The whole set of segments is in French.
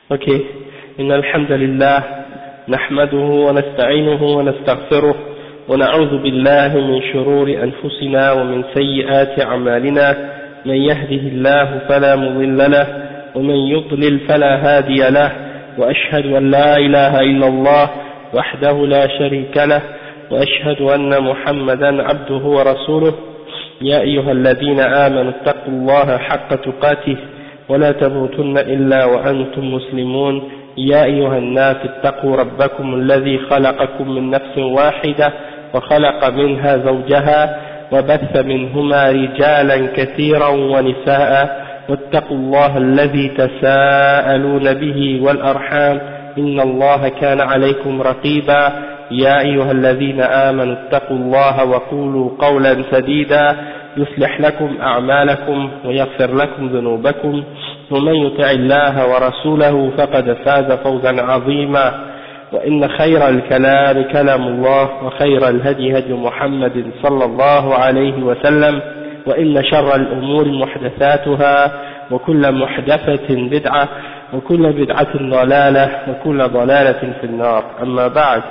Ok. إن الحمد لله نحمده ونستعينه ونستغفره ونعوذ بالله من شرور أنفسنا ومن سيئات أعمالنا من يهده الله فلا مضل له ومن يضلل فلا هادي له وأشهد أن لا إله إلا الله وحده لا شريك له وأشهد أن محمدا عبده ورسوله يا أيها الذين آمنوا اتقوا الله حق تقاته ولا تموتن إلا وأنتم مسلمون يا أيها الناس اتقوا ربكم الذي خلقكم من نفس واحدة وخلق منها زوجها وبث منهما رجالا كثيرا ونساء واتقوا الله الذي تساءلون به والأرحام إن الله كان عليكم رقيبا يا أيها الذين آمنوا اتقوا الله وقولوا قولا سديدا يصلح لكم أعمالكم ويغفر لكم ذنوبكم ومن يطع الله ورسوله فقد فاز فوزا عظيما وإن خير الكلام كلام الله وخير الهدي هدي محمد صلى الله عليه وسلم وإن شر الأمور محدثاتها وكل محدثة بدعة وكل بدعة ضلالة وكل ضلالة في النار أما بعد.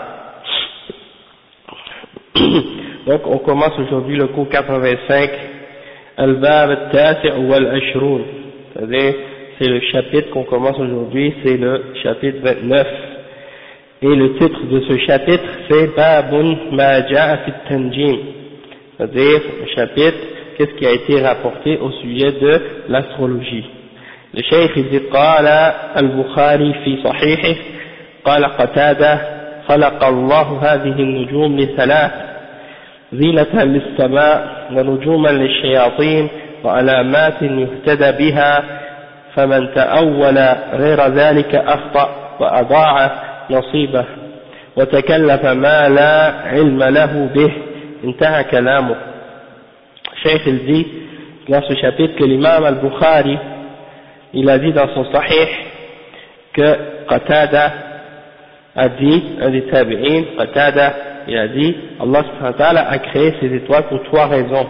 Donc on commence aujourd'hui le cours 85, Al-Bab al-Tasi' wal-Ashrun, c'est-à-dire c'est le chapitre qu'on commence aujourd'hui, c'est le chapitre 29, et le titre de ce chapitre c'est Babun ma ja'a fi tanjim, c'est-à-dire le chapitre qu'est-ce qui a été rapporté au sujet de l'astrologie. Le cheikh il dit qala al-Bukhari fi sahihi qala Qatada خلق الله هذه النجوم لثلاث زينة للسماء ونجوما للشياطين وعلامات يهتدى بها فمن تأول غير ذلك أخطأ وأضاع نصيبه وتكلف ما لا علم له به انتهى كلامه. Cheikh il dit dans ce chapitre que l'imam al-Bukhari il a dit dans son sahih que Qatada a dit, un des tabi'in, Qatada, il a dit, Allah subhanahu wa ta'ala a créé ces étoiles pour trois raisons.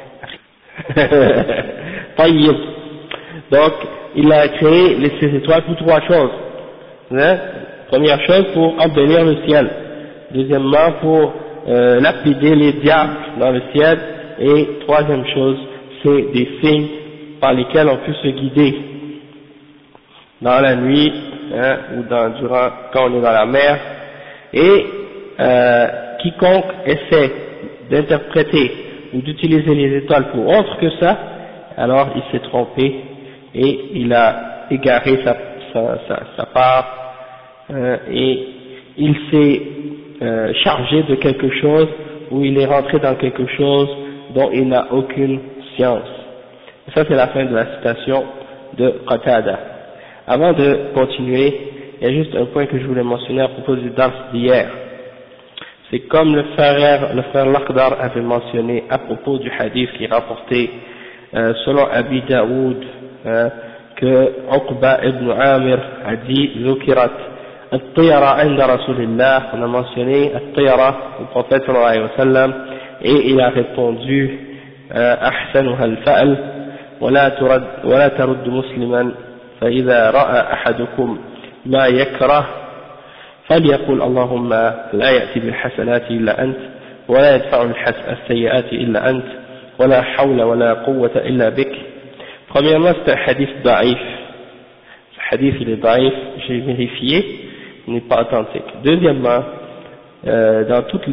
Tayyib. Donc, il a créé ces étoiles pour trois choses. Hein? Première chose, pour embellir le ciel. Deuxièmement, pour lapider les diables dans le ciel. Et troisième chose, c'est des signes par lesquels on peut se guider dans la nuit, hein, ou quand on est dans la mer, et quiconque essaie d'interpréter ou d'utiliser les étoiles pour autre que ça, alors il s'est trompé et il a égaré sa part, et il s'est chargé de quelque chose, ou il est rentré dans quelque chose dont il n'a aucune science. Et ça c'est la fin de la citation de Qatada. Avant de continuer, il y a juste un point que je voulais mentionner à propos du dars d'hier. C'est comme le frère Lakhdar avait mentionné à propos du hadith qui est rapporté selon Abi Daoud, que Uqba ibn Amir a dit Zukirat At-Tiyara inda Rasulillah, on a mentionné At-Tiyara au prophète sallallahu alayhi wa sallam, et il a répondu Ahsanuha al-fa'al wala tarud musliman فإذا رأى أحدكم ما يكره فليقل اللهم لا يأتي بالحسنات إلا أنت ولا يدفع السيئات إلا أنت ولا حول ولا قوة إلا بك. Premièrement, c'est un hadith daïf. Ce hadith il est daïf, j'ai vérifié, il n'est pas authentique. Deuxièmement, dans toutes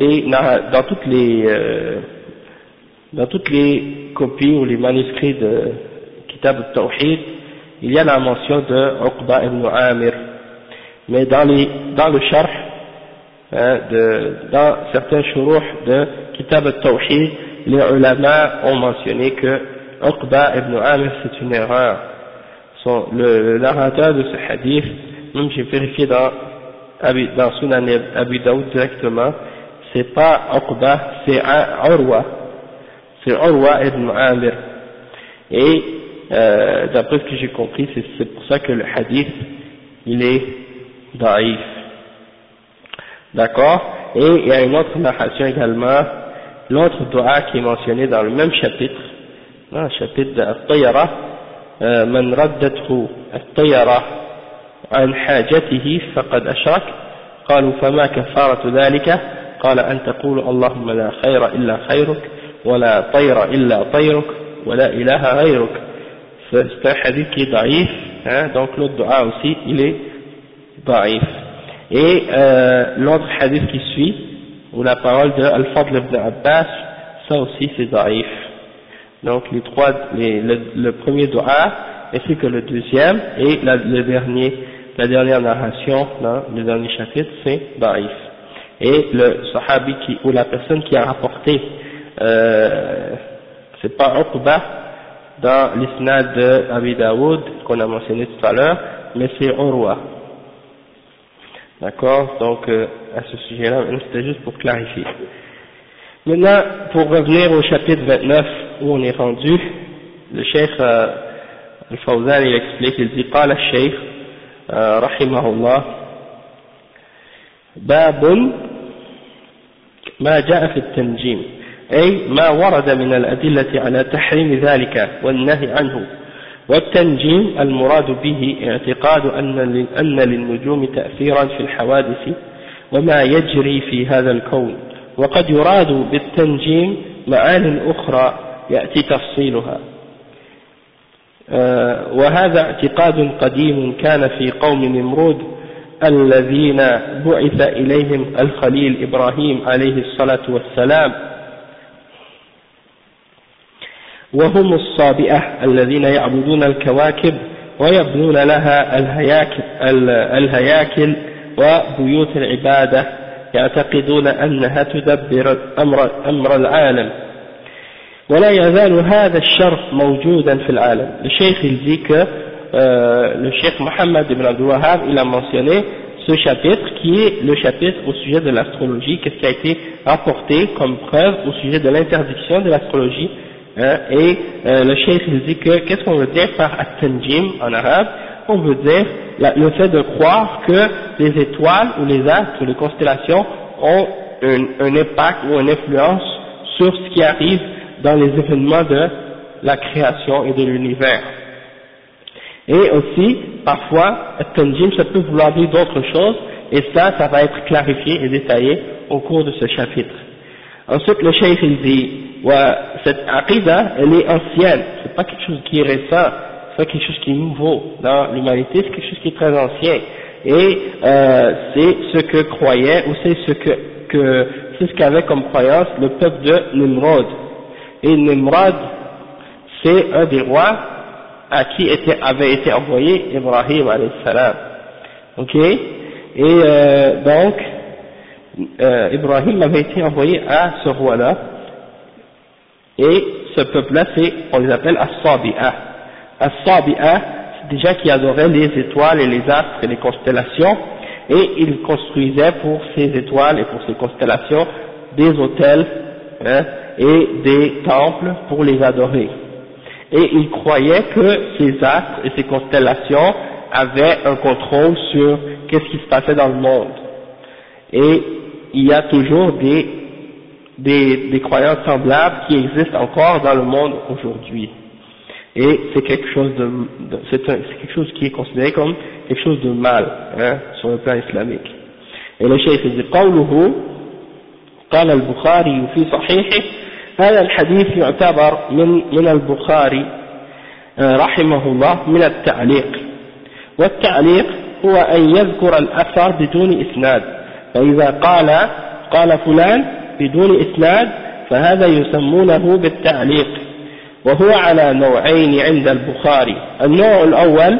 les copies ou les manuscrits de Kitab al-Tawhid, il y a la mention de Uqba ibn Amir, mais dans le sharh, dans certains shuruh de Kitab al-Tawhid, les ulama ont mentionné que Uqba ibn Amir c'est une erreur. Le narrateur de ce hadith, même j'ai vérifié dans Sunan Abi Daoud directement, c'est pas Uqba, c'est Urwa ibn Amir. Et d'après ce que j'ai compris, c'est pour ça que le hadith il est daïf. D'accord? Et il y a une autre narration également, l'autre dua qui est mentionné dans le même chapitre, dans le chapitre de At-Tayara, Man raddathu At-Tayara عن حاجته فقد أشرك. قالوا فما كفارة ذلك؟ قال أن تقول اللهم لا خير إلا خيرك ولا طير إلا طيرك ولا إله غيرك. C'est un hadith qui est daïf, hein, donc l'autre dua aussi il est daïf. Et l'autre hadith qui suit, ou la parole de Al-Fadl ibn Abbas, ça aussi c'est daïf. Donc les trois, le premier dua ainsi que le deuxième et la dernière narration dans le dernier chapitre c'est daïf. Et le sahabi ou la personne qui a rapporté, c'est pas Uqba dans l'isnad de Abi Daoud qu'on a mentionné tout à l'heure, mais c'est Urwa. D'accord, donc à ce sujet-là, c'était juste pour clarifier. Maintenant, pour revenir au chapitre 29 où on est rendu, le cheikh Al-Fawzan il explique, il dit قال الشيخ رحمه الله باب ما جاء في التنجيم، أي ما ورد من الأدلة على تحريم ذلك والنهي عنه. والتنجيم المراد به اعتقاد أن للنجوم تأثيرا في الحوادث وما يجري في هذا الكون، وقد يراد بالتنجيم معان أخرى يأتي تفصيلها. وهذا اعتقاد قديم كان في قوم نمرود الذين بعث إليهم الخليل إبراهيم عليه الصلاة والسلام، وهم الصابئة الذين يعبدون الكواكب ويبنون لها الهياكل وبيوت العبادة، يعتقدون أنها تدبر أمر العالم، ولا يزال هذا الشر موجودا في العالم. Le cheikh il dit que le cheikh Mohammed ibn Abdul Wahhab il a mentionné ce chapitre qui est le chapitre au sujet de l'astrologie, qu'est-ce qui a été rapporté comme preuve au sujet de l'interdiction de l'astrologie, hein, et le cheikh il dit que qu'est-ce qu'on veut dire par at-tanjim en arabe? On veut dire le fait de croire que les étoiles ou les astres ou les constellations ont un impact ou une influence sur ce qui arrive dans les événements de la création et de l'univers. Et aussi, parfois, at-tanjim, ça peut vouloir dire d'autres choses, et ça va être clarifié et détaillé au cours de ce chapitre. Ensuite, le cheikh il dit, cette aqidah, elle est ancienne, c'est pas quelque chose qui est récent, c'est pas quelque chose qui est nouveau dans l'humanité, c'est quelque chose qui est très ancien. Et c'est ce que croyait, ou c'est ce qu'avait comme croyance le peuple de Nimrod. Et Nimrod, c'est un des rois à qui avait été envoyé Ibrahim alayhi salam. Ok? Et donc, Ibrahim avait été envoyé à ce roi-là, et ce peuple-là, on les appelle As-Sabi'a. As-Sabi'a, c'est déjà qui adorait les étoiles et les astres et les constellations, et ils construisaient pour ces étoiles et pour ces constellations des autels, hein, et des temples pour les adorer. Et ils croyaient que ces astres et ces constellations avaient un contrôle sur qu'est-ce qui se passait dans le monde. Et il y a toujours des croyances semblables qui existent encore dans le monde aujourd'hui. Et c'est quelque chose c'est quelque chose qui est considéré comme quelque chose de mal, hein, sur le plan islamique. Et le cheikh dit قوله قال البخاري في صحيحه هذا الحديث يعتبر من البخاري رحمه الله من التعليق، والتعليق هو أن يذكر الأثر بدون إسناد، فإذا قال فلان بدون إسناد فهذا يسمونه بالتعليق، وهو على نوعين عند البخاري. النوع الأول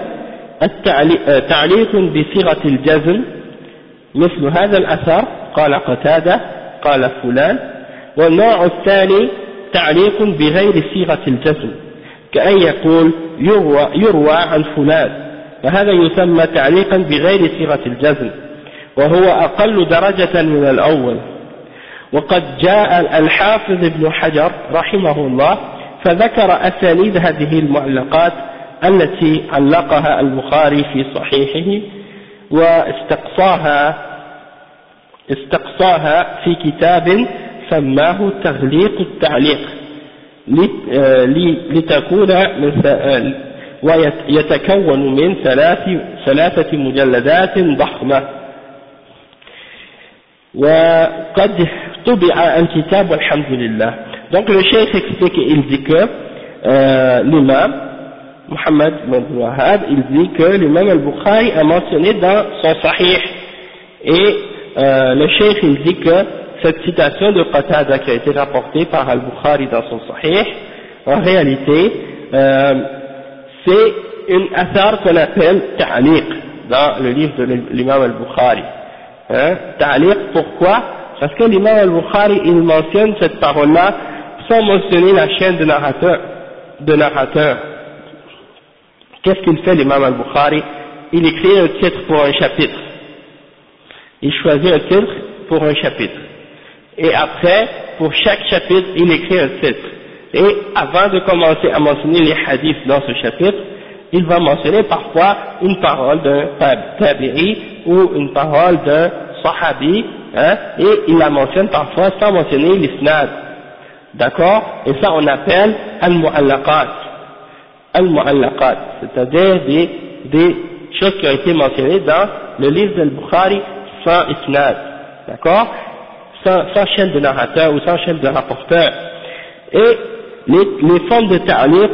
تعليق بصيغة الجزم مثل هذا الأثر قال قتادة قال فلان، والنوع الثاني تعليق بغير صيغة الجزم كأن يقول يروى عن فلان، فهذا يسمى تعليقا بغير صيغة الجزم، وهو أقل درجة من الأول. وقد جاء الحافظ ابن حجر رحمه الله فذكر أسانيد هذه المعلقات التي علقها البخاري في صحيحه واستقصاها في كتاب سماه تغليق التعليق ويتكون من ثلاثة مجلدات ضخمة وقد طبع الكتاب والحمد لله. Donc le cheikh explique, il dit que l'imam Muhammad ibn Wahhab, il dit que l'imam al-Bukhari a mentionné dans son sahih, et le cheikh il dit que cette citation de Qatada qui a été rapportée par al-Bukhari dans son sahih, en réalité c'est une athar qu'on appelle ta'liq dans le livre de l'imam al-Bukhari. Ta'liq, pourquoi? Parce que l'imam al-Bukhari il mentionne cette parole-là sans mentionner la chaîne de narrateur. Qu'est-ce qu'il fait l'imam al-Bukhari? Il écrit un titre pour un chapitre. Il choisit un titre pour un chapitre. Et après, pour chaque chapitre, il écrit un titre. Et avant de commencer à mentionner les hadiths dans ce chapitre, il va mentionner parfois une parole d'un tabi'i ou une parole d'un sahabi, et il la mentionne parfois sans mentionner l'isnad. D'accord? Et ça on appelle al-mu'allaqat. Al-mu'allaqat, c'est-à-dire des choses qui ont été mentionnées dans le livre d'Al-Bukhari sans isnad. D'accord? Sans chaîne de narrateur ou sans chaîne de rapporteur. Et les formes de ta'liq,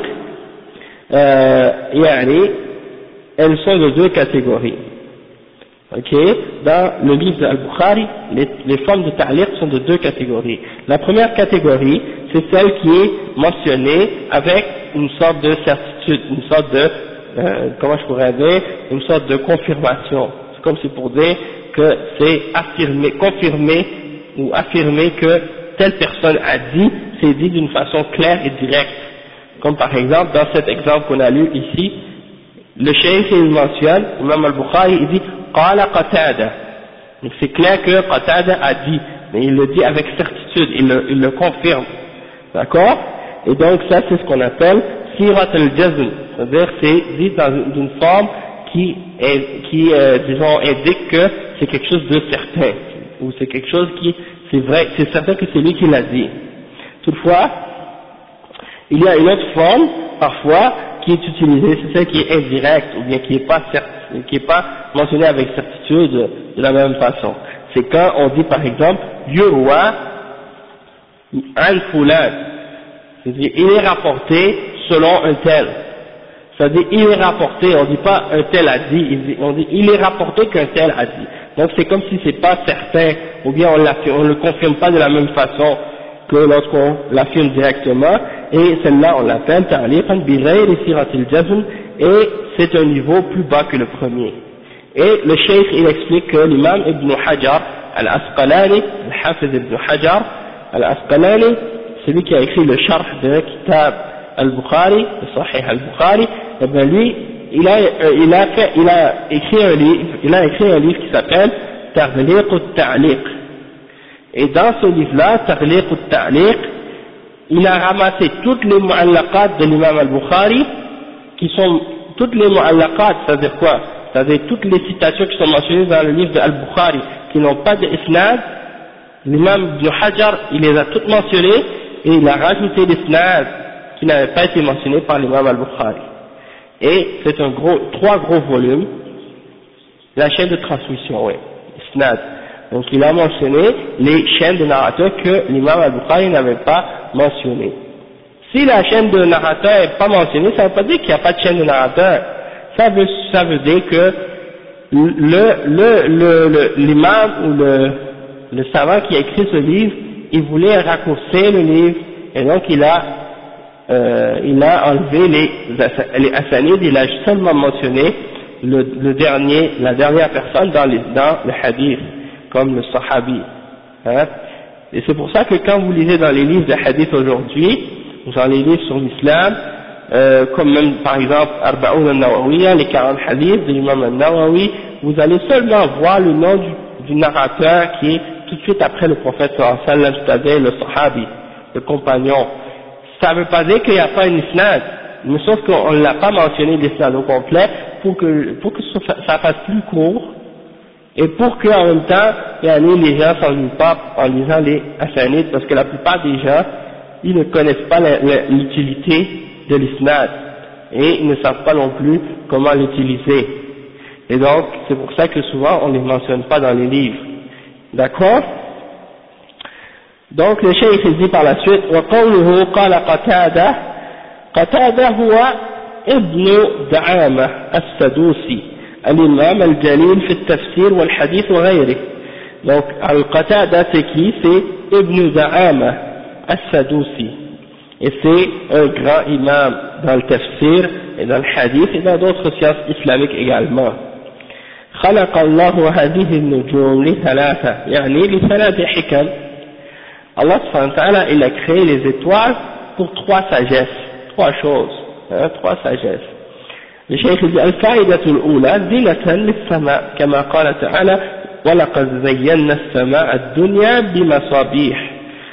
elles sont de deux catégories. Ok, dans le livre d'Al-Bukhari, les formes de ta'liq sont de deux catégories. La première catégorie, c'est celle qui est mentionnée avec une sorte de certitude, une sorte de, comment je pourrais dire, une sorte de confirmation. C'est comme si pour dire que c'est affirmé, confirmé ou affirmer que telle personne a dit, c'est dit d'une façon claire et directe. Comme par exemple, dans cet exemple qu'on a lu ici, le cheikh il mentionne, Imam al-Bukhari, il dit Qala Qatada. Donc c'est clair que Qatada a dit, mais il le dit avec certitude, il le confirme. D'accord? Et donc ça c'est ce qu'on appelle Sirat al-Jazm, c'est-à-dire c'est dit dans une forme qui disons indique que c'est quelque chose de certain, ou c'est quelque chose qui, c'est vrai, c'est certain que c'est lui qui l'a dit. Toutefois, il y a une autre forme, parfois, qui est utilisée, c'est celle qui est indirecte, ou bien qui n'est pas mentionnée avec certitude de la même façon. C'est quand on dit par exemple, Yurwa an fulan, c'est-à-dire il est rapporté selon un tel. C'est-à-dire il est rapporté, on dit pas un tel a dit, on dit il est rapporté qu'un tel a dit. Donc c'est comme si c'est pas certain, ou bien on le confirme pas de la même façon que lorsqu'on l'affirme directement, et celle-là on l'appelle ta'liqan bi ghayri siratil jazm, et c'est un niveau plus bas que le premier. Et le cheikh il explique que l'imam Ibn Hajar al-Asqalani, le Hafiz Ibn Hajar al-Asqalani, celui qui a écrit le sharh de Kitab al-Bukhari, le Sahih al-Bukhari, et bien lui il a écrit un livre qui s'appelle Taghliq al-Ta'liq. Et dans ce livre-là, Taghliq al-Ta'liq, il a ramassé toutes les mu'allaqat de l'imam al-Bukhari, qui sont toutes les mu'allaqat, c'est-à-dire quoi? C'est-à-dire toutes les citations qui sont mentionnées dans le livre de al-Bukhari, qui n'ont pas de isnad, l'imam Ibn Hajar, il les a toutes mentionnées, et il a rajouté l'isnad qui n'avait pas été mentionné par l'imam al-Bukhari. Et c'est trois gros volumes, la chaîne de transmission, oui, isnad. Donc il a mentionné les chaînes de narrateurs que l'imam al-Bukhari n'avait pas mentionnées. Si la chaîne de narrateur n'est pas mentionnée, ça ne veut pas dire qu'il n'y a pas de chaîne de narrateur. Ça veut dire que l'imam ou le savant qui a écrit ce livre, il voulait raccourcir le livre, et donc il a enlevé les asanides, il a seulement mentionné la dernière personne dans le hadith, comme le sahabi. Et c'est pour ça que quand vous lisez dans les livres de hadith aujourd'hui, dans les livres sur l'islam, comme même par exemple Arba'oun al-Nawawiya, les 40 hadiths de l'imam al-Nawawi, vous allez seulement voir le nom du narrateur qui est tout de suite après le prophète sallallahu alayhi wa sallam, c'est-à-dire le sahabi, le compagnon. Ça ne veut pas dire qu'il n'y a pas une isnad, mais sauf qu'on ne l'a pas mentionné l'isnad au complet pour que ça fasse plus court, et pour qu'en même temps, les gens ne s'ennuient pas en lisant les asanides, parce que la plupart des gens, ils ne connaissent pas l'utilité de l'isnad. et ils ne savent pas non plus comment l'utiliser. Et donc, c'est pour ça que souvent on ne les mentionne pas dans les livres. D'accord? Donc, le cheikh il dit par la suite, وقوله قال قتادة هو ابن دعامة السدوسي الإمام الجليل في التفسير والحديث وغيره. Donc, Al-Qatada c'est qui? C'est Ibn Da'ama As-Sadusi. Et c'est un grand imam dans le tafsir et dans le hadith et dans d'autres sciences islamiques également. خلق الله هذه النجوم لثلاثة يعني لثلاث حكم. Allah subhanahu wa ta'ala il a créé les étoiles pour trois sagesses, trois choses, trois sagesses. Le cheikh dit الفائدة الأولى زينة للسماء كما قال تعالى ولقد زينا السماء الدنيا بمصابيح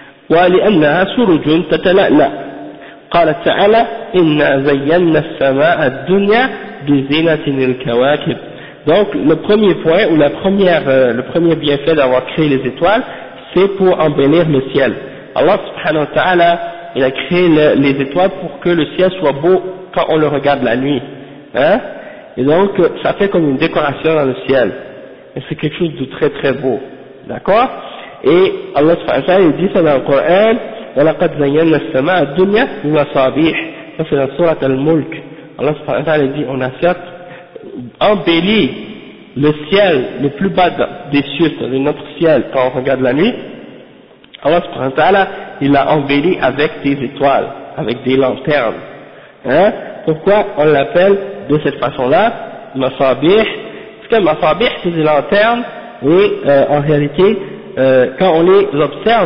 ولأنها سرج تتلألأ قال تعالى إنا زينا السماء الدنيا بزينة الكواكب. Donc le premier point ou le premier bienfait d'avoir créé les étoiles, c'est pour embellir le ciel. Allah subhanahu wa ta'ala il a créé les étoiles pour que le ciel soit beau quand on le regarde la nuit, hein? Et donc ça fait comme une décoration dans le ciel. Et c'est quelque chose de très très beau, d'accord? Et Allah subhanahu wa ta'ala il dit ça dans le Coran, وَلَقَدْ زَيَّنَّا السَّمَاءَ الدُّنْيَا بِمَصَابِيحٍ. Ça c'est dans Surat Al-Mulk. Allah subhanahu wa ta'ala dit, on a certes embelli le ciel le plus bas des cieux, c'est-à-dire notre ciel quand on regarde la nuit. Allah subhanahu wa ta'ala il l'a embelli avec des étoiles, avec des lanternes, hein? Pourquoi on l'appelle de cette façon-là Masabih? Parce que Masabih c'est des lanternes et en réalité quand on les observe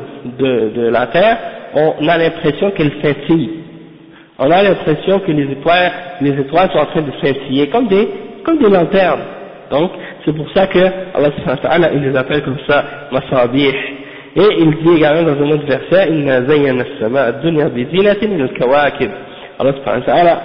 de la terre, on a l'impression qu'elles scintillent. On a l'impression que les étoiles sont en train de scintiller comme des lanternes. Donc c'est pour ça que Allah subhanahu wa ta'ala il les appelle comme ça Masabih. Et il dit également dans un autre verset Inna zayyana as-sama'a ad-dunya bi zinatin min al-kawakib. Allah subhanahu wa ta'ala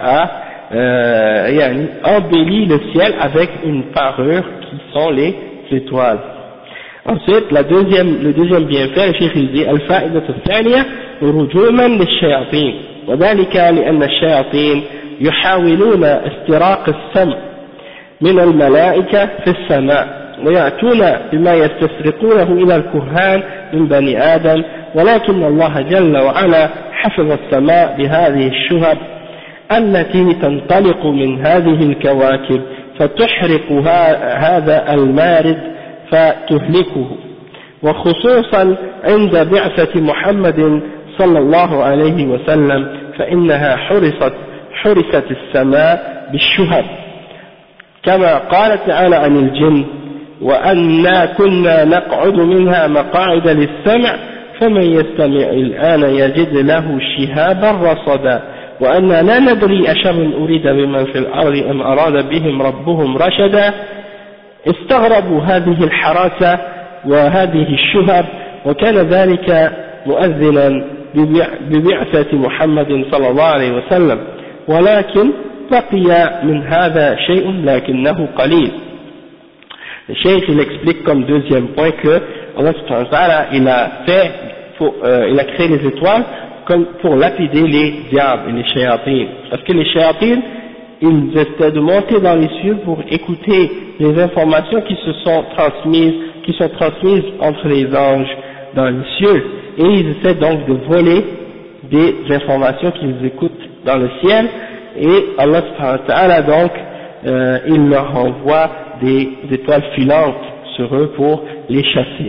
a embelli le ciel avec une parure qui sont les étoiles. Ensuite, le deuxième bienfait, le cheikh il dit الفائدة الثانية رجوما للشياطين وذلك لأن الشياطين يحاولون استراق السمع من الملائكة في السماء ويأتون بما يستسرقونه إلى الكهان من بني آدم ولكن الله جل وعلا حفظ السماء بهذه الشهب التي تنطلق من هذه الكواكب فتحرق هذا المارد فتهلكه وخصوصا عند بعثة محمد صلى الله عليه وسلم فإنها حرست السماء بالشهب كما قال تعالى عن الجن وأنا كنا نقعد منها مقاعد للسمع فمن يستمع الآن يجد له شهابا رصدا وأنا لا ندري أشر أريد بمن في الأرض أم أراد بهم ربهم رشدا استغربوا هذه الحراسة وهذه الشهب وكان ذلك مؤذنا ببعثة محمد صلى الله عليه وسلم ولكن بقي من هذا شيء لكنه قليل. Le cheikh il explique comme deuxième point que Allah subhanahu wa ta'ala il a créé les étoiles comme pour lapider les diables et les shayatines. Parce que les shayatines ils essaient de monter dans les cieux pour écouter les informations qui sont transmises entre les anges dans les cieux, et ils essaient donc de voler des informations qu'ils écoutent dans le ciel, et Allah subhanahu wa ta'ala donc il leur envoie des étoiles filantes sur eux pour les chasser.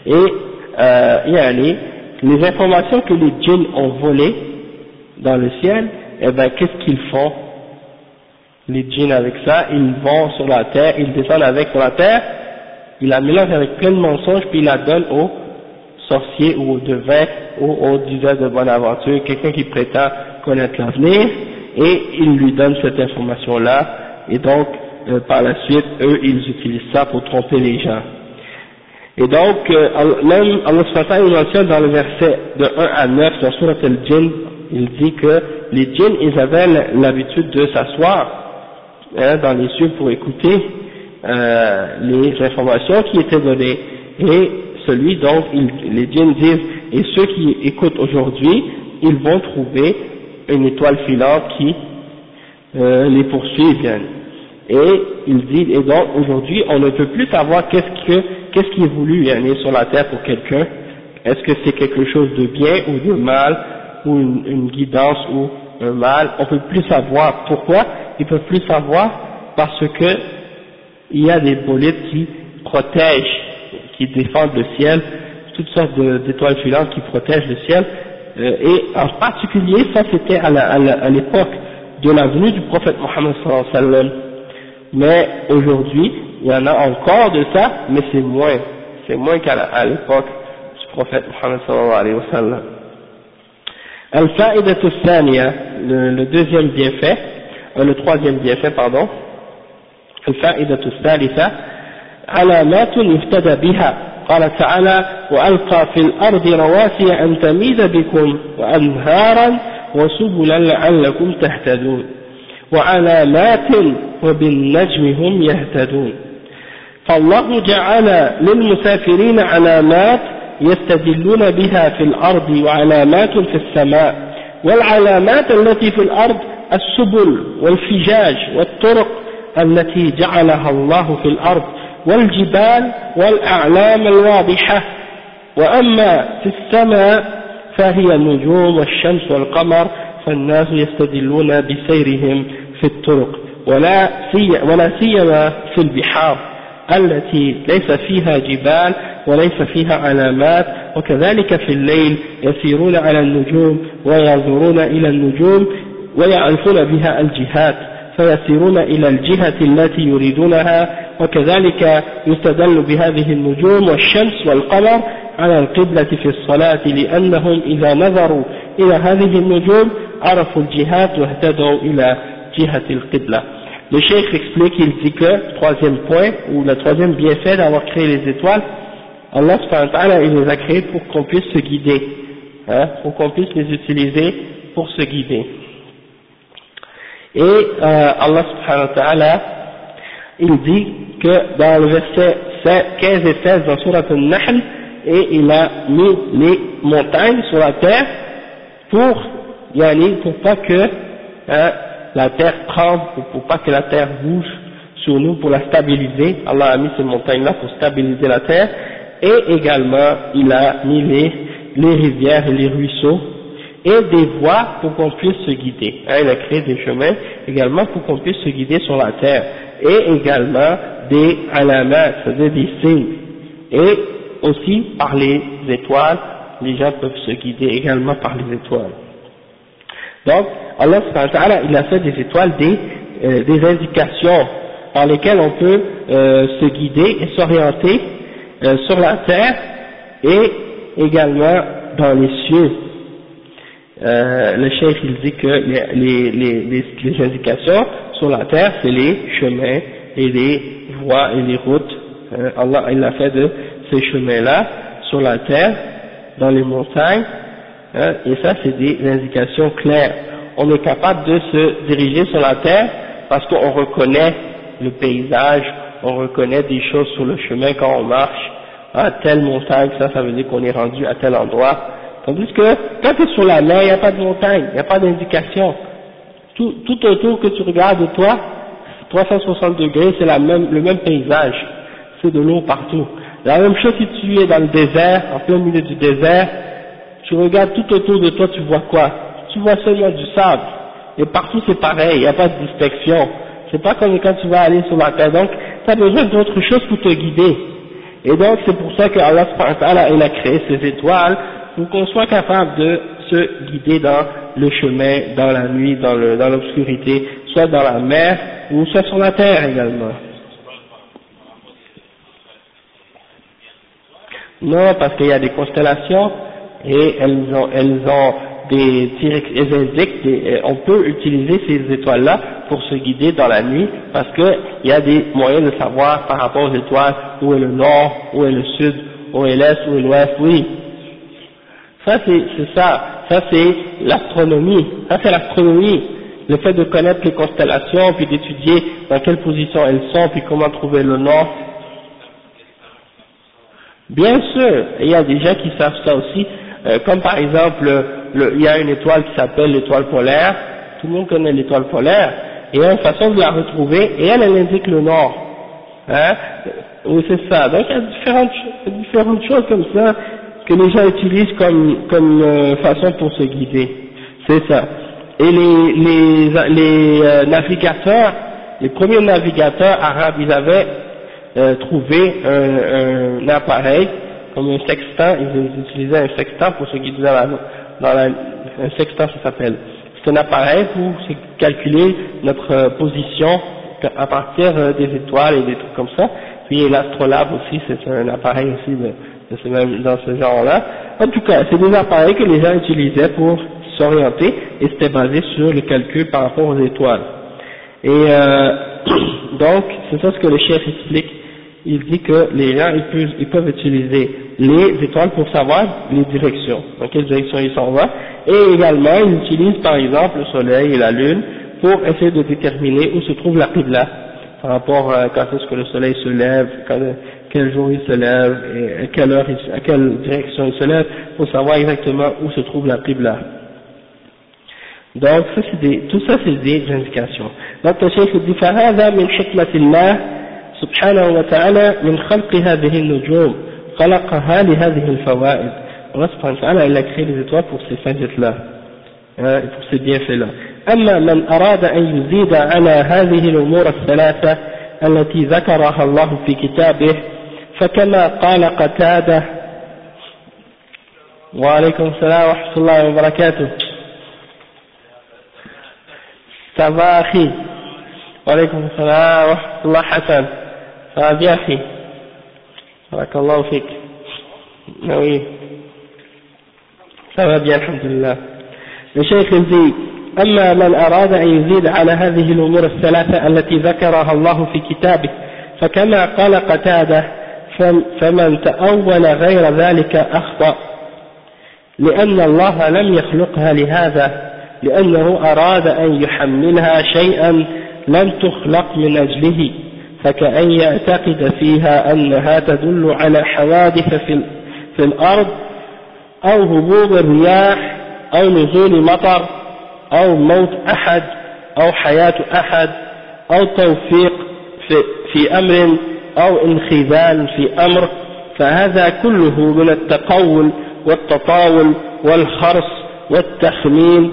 Et les informations que les djinns ont volées dans le ciel, eh ben qu'est-ce qu'ils font? Les djinns avec ça, ils vont sur la terre, ils descendent avec sur la terre, ils la mélangent avec plein de mensonges, puis ils la donnent aux sorciers ou aux devins ou aux diseurs de bonne aventure, quelqu'un qui prétend connaître l'avenir, et ils lui donnent cette information-là, et donc par la suite, eux, ils utilisent ça pour tromper les gens. Et donc, même Allah subhanahu wa ta'ala mentionne dans le verset de 1 à 9 dans Surat al-Jinn, il dit que les djinns, ils avaient l'habitude de s'asseoir dans les cieux pour écouter les informations qui étaient données, et les djinns disent, et ceux qui écoutent aujourd'hui, ils vont trouver une étoile filante qui les poursuivre. Et il dit, et donc aujourd'hui on ne peut plus savoir qu'est-ce qui est voulu sur la terre pour quelqu'un. Est-ce que c'est quelque chose de bien ou de mal, ou une guidance ou un mal? On peut plus savoir. Pourquoi ils peuvent plus savoir? Parce que il y a des bolides qui protègent, qui défendent le ciel, toutes sortes d'étoiles filantes qui protègent le ciel, et en particulier ça c'était à l'époque de la venue du prophète Mohammed sallallahu alayhi wa sallam. Mais aujourd'hui il y en a encore de ça, mais c'est moins qu'à l'époque du prophète Mohammed sallallahu alayhi wa sallam. Al-Fa'idatu al-Thaniya, le deuxième bienfait, le troisième bienfait pardon, الفائدة الثالثة علامات يهتدى بها قال تعالى وألقى في الأرض رواسي أن تميد بكم وأنهارا وسبلا لعلكم تهتدون وعلامات وبالنجم هم يهتدون فالله جعل للمسافرين علامات يستدلون بها في الأرض وعلامات في السماء والعلامات التي في الأرض السبل والفجاج والطرق التي جعلها الله في الأرض والجبال والأعلام الواضحة وأما في السماء فهي النجوم والشمس والقمر فالناس يستدلون بسيرهم في الطرق ولا سيما في البحار التي ليس فيها جبال وليس فيها علامات وكذلك في الليل يسيرون على النجوم وينظرون إلى النجوم ويعرفون بها الجهات فيسيرون إلى الجهة التي يريدونها وكذلك يستدل بهذه النجوم والشمس والقمر على القبلة في الصلاة لأنهم إذا نظروا إلى هذه النجوم عرفوا الجهات واهتدوا إلى جهة القبلة. Le cheikh explique, il dit que, troisième point, ou le troisième bienfait d'avoir créé les étoiles, Allah subhanahu wa ta'ala, il les a créées pour qu'on puisse se guider, pour qu'on puisse les utiliser pour se guider. Et Allah subhanahu wa ta'ala, il dit que dans le verset 15 et 16 dans Surat Al-Nahl, et il a mis les montagnes sur la terre pour pas que la terre tremble, pour pas que la terre bouge sur nous, pour la stabiliser. Allah a mis ces montagnes-là pour stabiliser la terre, et également il a mis les rivières et les ruisseaux, et des voies pour qu'on puisse se guider. Il a créé des chemins également pour qu'on puisse se guider sur la terre, et également des alamat, c'est-à-dire des signes, et aussi par les étoiles, les gens peuvent se guider également par les étoiles. Donc, Allah subhanahu wa ta'ala, il a fait des étoiles des indications par lesquelles on peut se guider et s'orienter sur la terre et également dans les cieux. Le cheikh il dit que les indications sur la terre, c'est les chemins et les voies et les routes. Allah il a fait de ces chemins-là sur la terre, dans les montagnes, et ça c'est des indications claires. On est capable de se diriger sur la terre parce qu'on reconnaît le paysage, on reconnaît des choses sur le chemin quand on marche. À telle montagne, ça veut dire qu'on est rendu à tel endroit. Tandis que quand tu es sur la mer, il n'y a pas de montagne, il n'y a pas d'indication. Tout autour que tu regardes de toi, 360 degrés, c'est le même paysage. C'est de l'eau partout. La même chose si tu es dans le désert, en plein milieu du désert, tu regardes tout autour de toi, tu vois quoi? Tu vois seulement du sable. Et partout c'est pareil, il n'y a pas de dispersion. C'est pas comme quand tu vas aller sur la terre. Donc, tu as besoin d'autre chose pour te guider. Et donc, c'est pour ça que Allah subhanahu wa ta'ala, il a créé ces étoiles, pour qu'on soit capable de se guider dans le chemin, dans la nuit, dans l'obscurité, soit dans la mer, ou soit sur la terre également. Non, parce qu'il y a des constellations, et elles indiquent, on peut utiliser ces étoiles-là pour se guider dans la nuit, parce qu'il y a des moyens de savoir par rapport aux étoiles, où est le nord, où est le sud, où est l'est, où est l'ouest, oui. Ça c'est l'astronomie, le fait de connaître les constellations, puis d'étudier dans quelle position elles sont, puis comment trouver le nord. Bien sûr, il y a des gens qui savent ça aussi, comme par exemple, il y a une étoile qui s'appelle l'étoile polaire, tout le monde connaît l'étoile polaire, et il y a une façon de la retrouver, et elle indique le nord, hein, oui c'est ça, donc il y a différentes choses comme ça, que les gens utilisent comme façon pour se guider, c'est ça. Et les navigateurs, les premiers navigateurs arabes, ils avaient trouvé un appareil, comme un sextant, ils utilisaient un sextant pour se guider un sextant ça s'appelle. C'est un appareil pour calculer notre position à partir des étoiles et des trucs comme ça. Puis l'astrolabe aussi, c'est un appareil aussi dans ce genre-là. En tout cas, c'est des appareils que les gens utilisaient pour s'orienter et c'était basé sur le calcul par rapport aux étoiles. Et donc, c'est ça ce que le chef explique. Il dit que les gens ils peuvent utiliser les étoiles pour savoir les directions, dans quelle direction ils s'en vont, et également ils utilisent par exemple le soleil et la lune pour essayer de déterminer où se trouve la qibla, par rapport à quand est-ce que le soleil se lève, quel jour il se lève, et à quelle direction il se lève, pour savoir exactement où se trouve la qibla. Donc ça, tout ça c'est des indications. Donc le cheikh dit فهذا من حكمة الله سبحانه وتعالى من خلق هذه النجوم خلقها لهذه الفوائد. Allah subhanahu wa ta'ala il a créé les étoiles pour ces facettes-là, et pour ces bienfaits-là. أما من أراد أن يزيد على هذه الأمور الثلاثة التي ذكرها الله في كتابه فكما قال قتادة وعليكم السلام ورحمة الله وبركاته. Ça va, akhi? Wa alaykoum salam wa rahmatullah Hassan. Ça va bien, akhi? Barakallahu fik. Oui. Ça va bien, alhamdulillah. Le cheikh dit, أما من أراد أن يزيد على هذه الأمور الثلاثة التي ذكرها الله في كتابه فكما قال قتادة فمن تأول غير ذلك أخطأ لأن الله لم يخلقها لهذا لأنه أراد أن يحملها شيئا لم تخلق من أجله فكأن يعتقد فيها أنها تدل على حوادث في الأرض أو هبوب الرياح أو نزول مطر أو موت أحد أو حياة أحد أو توفيق في أمر أو انخذال في أمر فهذا كله من التقول والتطاول والخرص والتخمين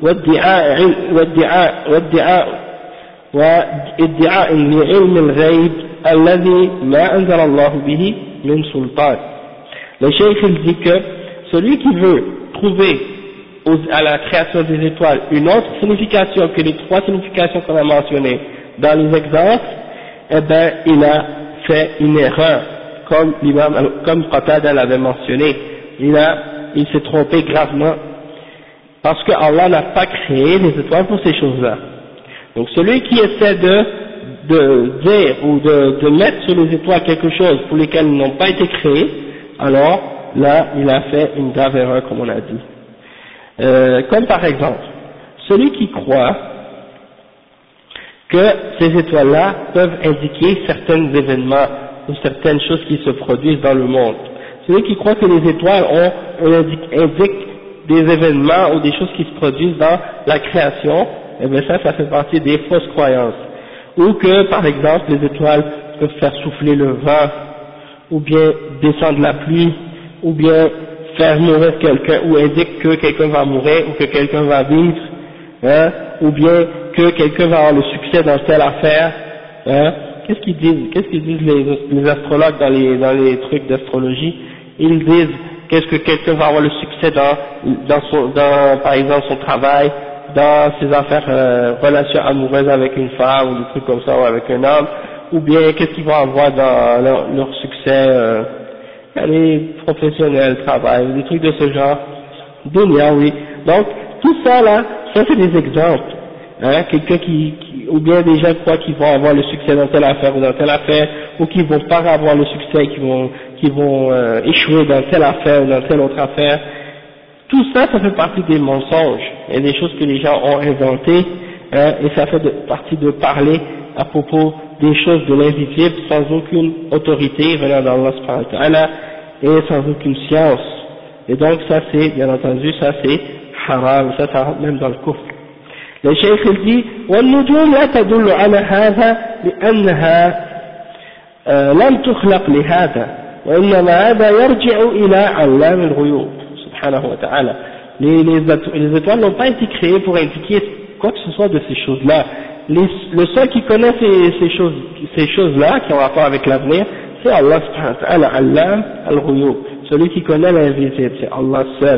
وادعاء لعلم الغيب الذي ما أنزل الله به من سلطان. Le cheikh il dit que celui qui veut trouver à la création des étoiles une autre signification que les trois significations qu'on a mentionnées dans les exemples, eh ben il a fait une erreur, comme Qatada l'avait mentionné. Il s'est trompé gravement, parce que Allah n'a pas créé les étoiles pour ces choses-là. Donc celui qui essaie de dire ou de mettre sur les étoiles quelque chose pour lesquelles ils n'ont pas été créés, alors là il a fait une grave erreur, comme on a dit. Comme par exemple, celui qui croit que ces étoiles-là peuvent indiquer certains événements ou certaines choses qui se produisent dans le monde. Celui qui croit que les étoiles indiquent des événements ou des choses qui se produisent dans la création, eh bien ça fait partie des fausses croyances. Ou que, par exemple, les étoiles peuvent faire souffler le vent, ou bien descendre la pluie, ou bien faire mourir quelqu'un, ou indique que quelqu'un va mourir, ou que quelqu'un va vivre, hein, ou bien que quelqu'un va avoir le succès dans telle affaire, hein. Qu'est-ce qu'ils disent les astrologues dans les trucs d'astrologie? Ils disent qu'est-ce que quelqu'un va avoir le succès dans par exemple son travail, dans ses affaires, relations amoureuses avec une femme ou des trucs comme ça, ou avec un homme, ou bien qu'est-ce qu'ils vont avoir dans leur succès les professionnels, travail, des trucs de ce genre. Dunya, oui. Donc tout ça là, ça c'est des exemples. Hein, quelqu'un ou bien des gens croient qu'ils vont avoir le succès dans telle affaire ou dans telle affaire, ou qu'ils vont pas avoir le succès, qu'ils vont échouer dans telle affaire ou dans telle autre affaire. Tout ça, ça fait partie des mensonges et des choses que les gens ont inventées, hein, et ça fait partie de parler à propos des choses de l'invisible sans aucune autorité venant d'Allah subhanahu wa ta'ala et sans aucune science. Et donc ça c'est, bien entendu, ça c'est haram, ça rentre même dans le kufr. Le cheikh il dit والنجوم لا تدل على هذا لأنها لم تخلق لهذا وإنما هذا يرجع إلى علام الغيوب سبحانه وتعالى. Les étoiles n'ont pas été créées pour indiquer quoi que ce soit de ces choses-là. Le seul qui connaît ces choses-là qui ont rapport avec l'avenir, c'est Allah subhanahu wa ta'ala, Allam al-Ghuyub, celui qui connaît l'invisible, c'est Allah seul.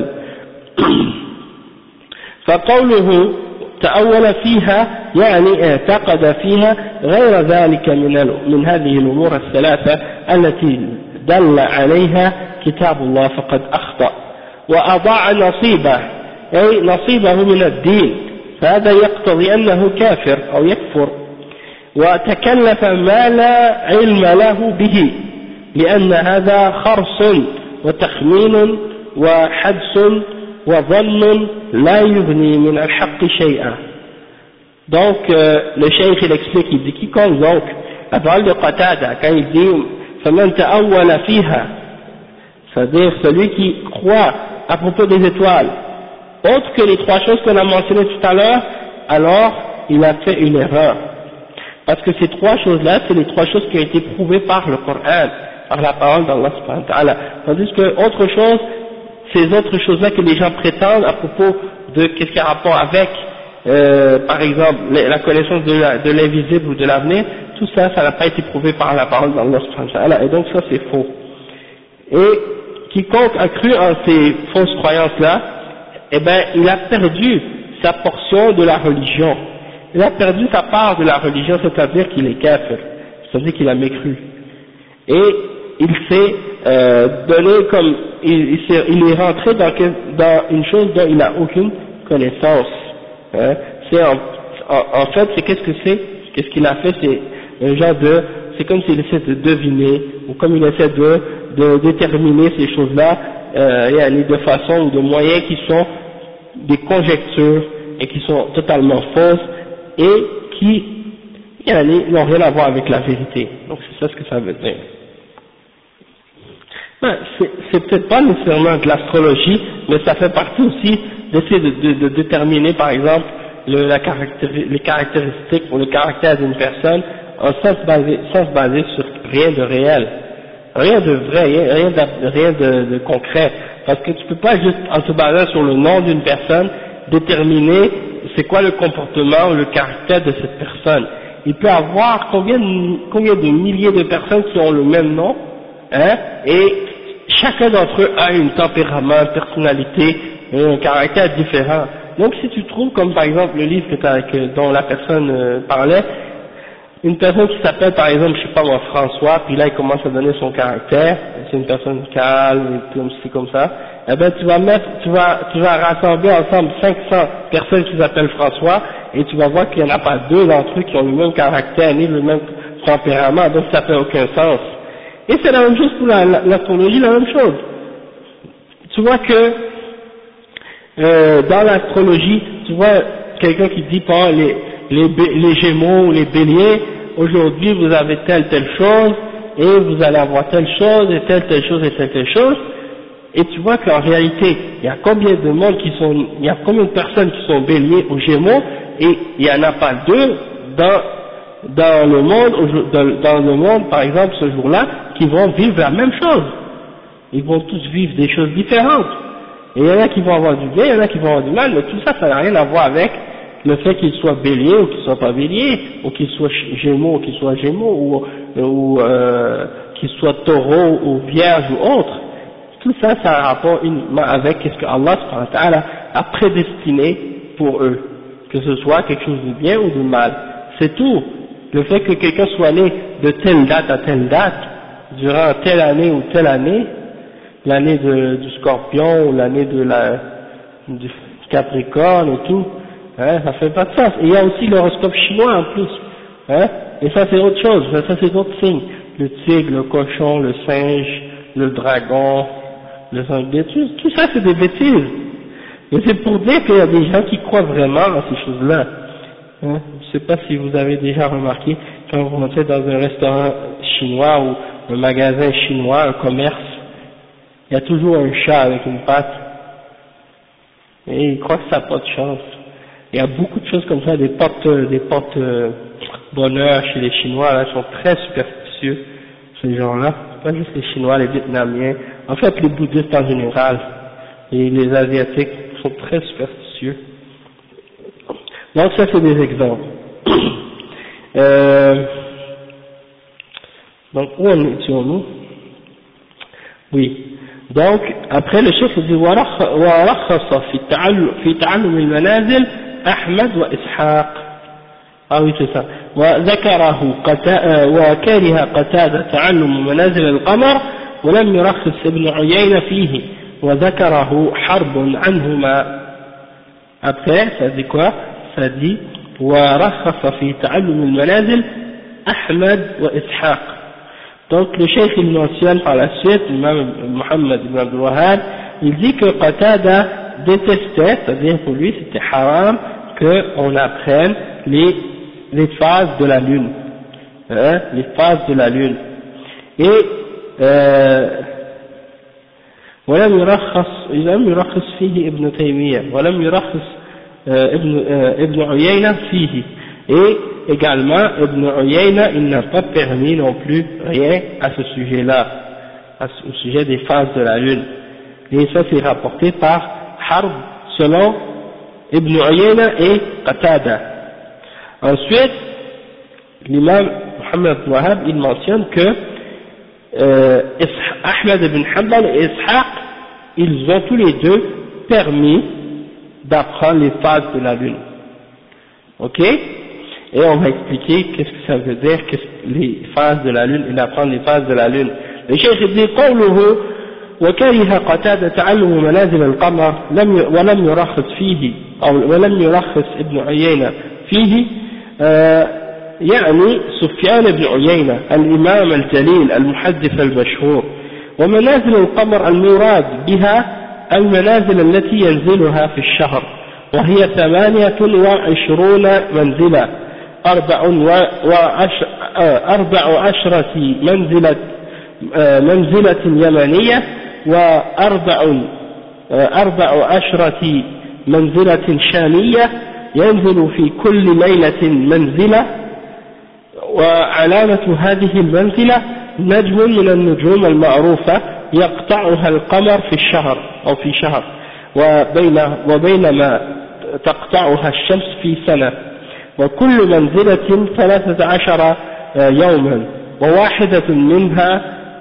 فقوله تأول فيها يعني اعتقد فيها غير ذلك من هذه الأمور الثلاثة التي دل عليها كتاب الله فقد أخطأ وأضاع نصيبه أي نصيبه من الدين، فهذا يقتضي أنه كافر أو يكفر، وتكلف ما لا علم له به لأن هذا خرص وتخمين وحدس وظن لا يغني من الحق شيئا. Donc le cheikh il explique, il dit quiconque donc à parole de Qatada quand il dit فمن تأول فيها, c'est-à-dire celui qui croit à propos des étoiles autre que les trois choses qu'on a mentionnées tout à l'heure, alors il a fait une erreur, parce que ces trois choses-là c'est les trois choses qui ont été prouvées par le Coran, par la parole d'Allah subhanahu wa ta'ala, tandis que autre chose, ces autres choses-là que les gens prétendent à propos de qu'est-ce qui a rapport avec par exemple la connaissance de l'invisible ou de l'avenir, tout ça, ça n'a pas été prouvé par la parole d'Allah subhanahu wa ta'ala, et donc ça c'est faux. Et quiconque a cru en ces fausses croyances-là, eh ben il a perdu sa portion de la religion, il a perdu sa part de la religion, c'est-à-dire qu'il est kafir, c'est-à-dire qu'il a mécru, et il s'est donné comme, il est rentré dans une chose dont il n'a aucune connaissance. Hein. En fait, c'est qu'est-ce qu'il a fait, c'est un genre de, c'est comme s'il essaie de deviner, ou comme il essaie de déterminer ces choses-là, de façon ou de moyens qui sont des conjectures et qui sont totalement fausses et qui n'ont rien à voir avec la vérité. Donc c'est ça ce que ça veut dire. C'est peut-être pas nécessairement de l'astrologie, mais ça fait partie aussi d'essayer de déterminer par exemple les caractéristiques ou le caractère d'une personne sans se baser sur rien de réel, rien de vrai, rien de concret, parce que tu peux pas juste en se basant sur le nom d'une personne déterminer c'est quoi le comportement ou le caractère de cette personne. Il peut y avoir combien de milliers de personnes qui ont le même nom, hein, et chacun d'entre eux a un tempérament, une personnalité, un caractère différent. Donc si tu trouves, comme par exemple le livre dont la personne parlait, une personne qui s'appelle par exemple, je sais pas moi, François, puis là il commence à donner son caractère, c'est une personne calme, et comme ça, eh ben tu vas rassembler ensemble 500 personnes qui s'appellent François, et tu vas voir qu'il n'y en a pas deux d'entre eux qui ont le même caractère, ni le même tempérament, donc ça fait aucun sens. Et c'est la même chose pour l'astrologie, la même chose. Tu vois que dans l'astrologie, tu vois quelqu'un qui dit par les Gémeaux ou les Béliers, aujourd'hui vous avez telle chose, et vous allez avoir telle chose, et telle chose, et telle chose, et tu vois qu'en réalité, il y a combien de personnes qui sont Béliers ou Gémeaux, et il n'y en a pas deux dans le monde, par exemple, ce jour-là, qui vont vivre la même chose. Ils vont tous vivre des choses différentes. Et il y en a qui vont avoir du bien, il y en a qui vont avoir du mal, mais tout ça, ça n'a rien à voir avec le fait qu'ils soient béliers ou qu'ils soient pas béliers, ou qu'ils soient gémeaux ou qu'ils soient gémeaux, ou qu'ils soient taureaux ou vierges ou autres. Tout ça, ça a rapport uniquement avec ce que Allah subhanahu wa ta'ala a prédestiné pour eux, que ce soit quelque chose de bien ou de mal. C'est tout. Le fait que quelqu'un soit né de telle date à telle date, durant telle année ou telle année, l'année du Scorpion ou l'année du Capricorne et tout, hein, ça fait pas de sens. Et il y a aussi l'horoscope chinois en plus, hein, et ça c'est autre chose, ça c'est d'autres signes, le tigre, le cochon, le singe, le dragon, le sanglier, tout ça c'est des bêtises. Et c'est pour dire qu'il y a des gens qui croient vraiment à ces choses-là. Hein, je ne sais pas si vous avez déjà remarqué, quand vous rentrez dans un restaurant chinois ou un magasin chinois, un commerce, il y a toujours un chat avec une patte, et ils croient que ça n'a pas de chance. Il y a beaucoup de choses comme ça, des portes bonheur chez les Chinois, là, sont très superstitieux, ces gens-là. Pas juste les Chinois, les Vietnamiens, en fait les bouddhistes en général, et les Asiatiques sont très superstitieux. Donc ça c'est des exemples. Donc où en étions-nous? Oui. Donc après le chef dit ورخص في تعلم المنازل أحمد وإسحاق. Ah oui c'est ça. وكره قتادة تعلم منازل القمر ولم يرخص ابن عيينة فيه وذكره حرب عنهما. Après ça dit quoi? Ça dit ورخص في تعلم المنازل أحمد وإسحاق. Donc le cheikh il mentionne par la suite, l'imam Mohammed ibn Abdul Wahhab, il dit que Qatada détestait, c'est-à-dire pour lui c'était haram qu'on apprenne les phases de la lune, hein, les phases de la lune. Et ولم يرخص فيه ابن تيمية ولم يرخص ابن عيينة فيه. Et également, Ibn Uyayna, il n'a pas permis non plus rien à ce sujet-là, au sujet des phases de la lune. Et ça, c'est rapporté par Harb, selon Ibn Uyayna et Qatada. Ensuite, l'imam Muhammad ibn Wahhab, il mentionne que Ahmed ibn Hanbal et Ishaq, ils ont tous les deux permis d'apprendre les phases de la lune. Ok? Et on va expliquer qu'est-ce que ça veut dire, les phases de la lune, et d'apprendre les phases de la lune. Le cheikh dit قوله وكره قتادة تعلم منازل القمر ولم يرخص فيه أو ولم يرخص ابن عيينة فيه يعني سفيان بن عيينة الإمام الجليل المحدث المشهور. ومنازل القمر المراد بها المنازل التي ينزلها في الشهر وهي 28 منزلة 14 منزلة يمنية و14 منزلة شامية ينزل في كل ليلة منزلة. وعلامة هذه المنزلة نجم من النجوم المعروفة يقطعها القمر في الشهر أو في شهر وبينما تقطعها الشمس في سنة. وكل منزلة 13 يوما وواحدة منها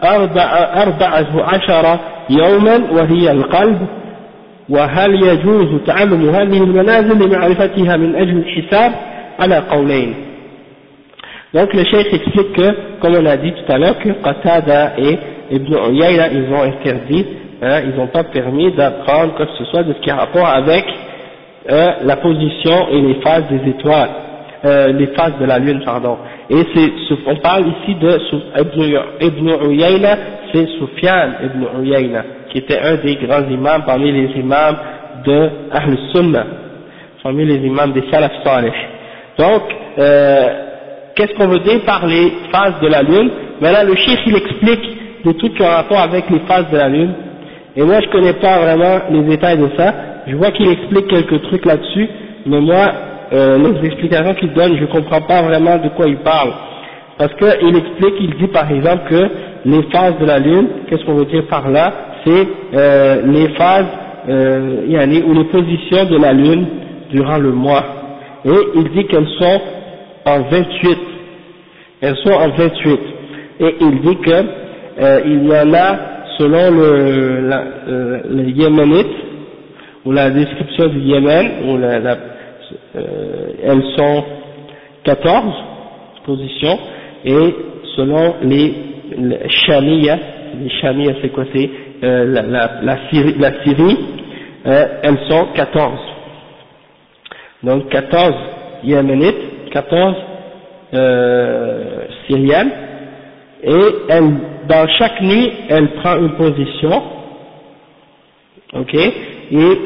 14 يوما وهي القلب. وهل يجوز تعلم هذه المنازل لمعرفتها من أجل الحساب على قولين. Donc le cheikh explique que, comme on a dit tout à l'heure, que Qatada et Ibn Uyayna, ils ont interdit, hein, ils n'ont pas permis d'apprendre quoi que ce soit de ce qui a rapport avec la position et les phases des étoiles, les phases de la lune, pardon. Et on parle ici de Ibn Uyayna, c'est Sufyan Ibn Uyayna, qui était un des grands imams parmi les imams de Ahl Sunnah, parmi les imams des Salaf Salih. Donc, qu'est-ce qu'on veut dire par les phases de la lune? Mais là, le cheikh il explique des trucs qui ont rapport avec les phases de la lune. Et moi, je connais pas vraiment les détails de ça. Je vois qu'il explique quelques trucs là-dessus, mais moi, les explications qu'il donne, je comprends pas vraiment de quoi il parle. Parce qu'il explique, il dit par exemple que les phases de la lune, qu'est-ce qu'on veut dire par là? C'est les phases, ou les positions de la lune durant le mois. Et il dit qu'elles sont en 28. Elles sont en 28. Et il dit que il y en a selon le Yéménite, ou la description du Yémen, où elles sont 14 positions, et selon les Shamiya, les Shamiya c'est quoi? C'est la Syrie, elles sont 14. Donc 14 Yéménites, 14 syriennes, et dans chaque nuit, elle prend une position, ok, et il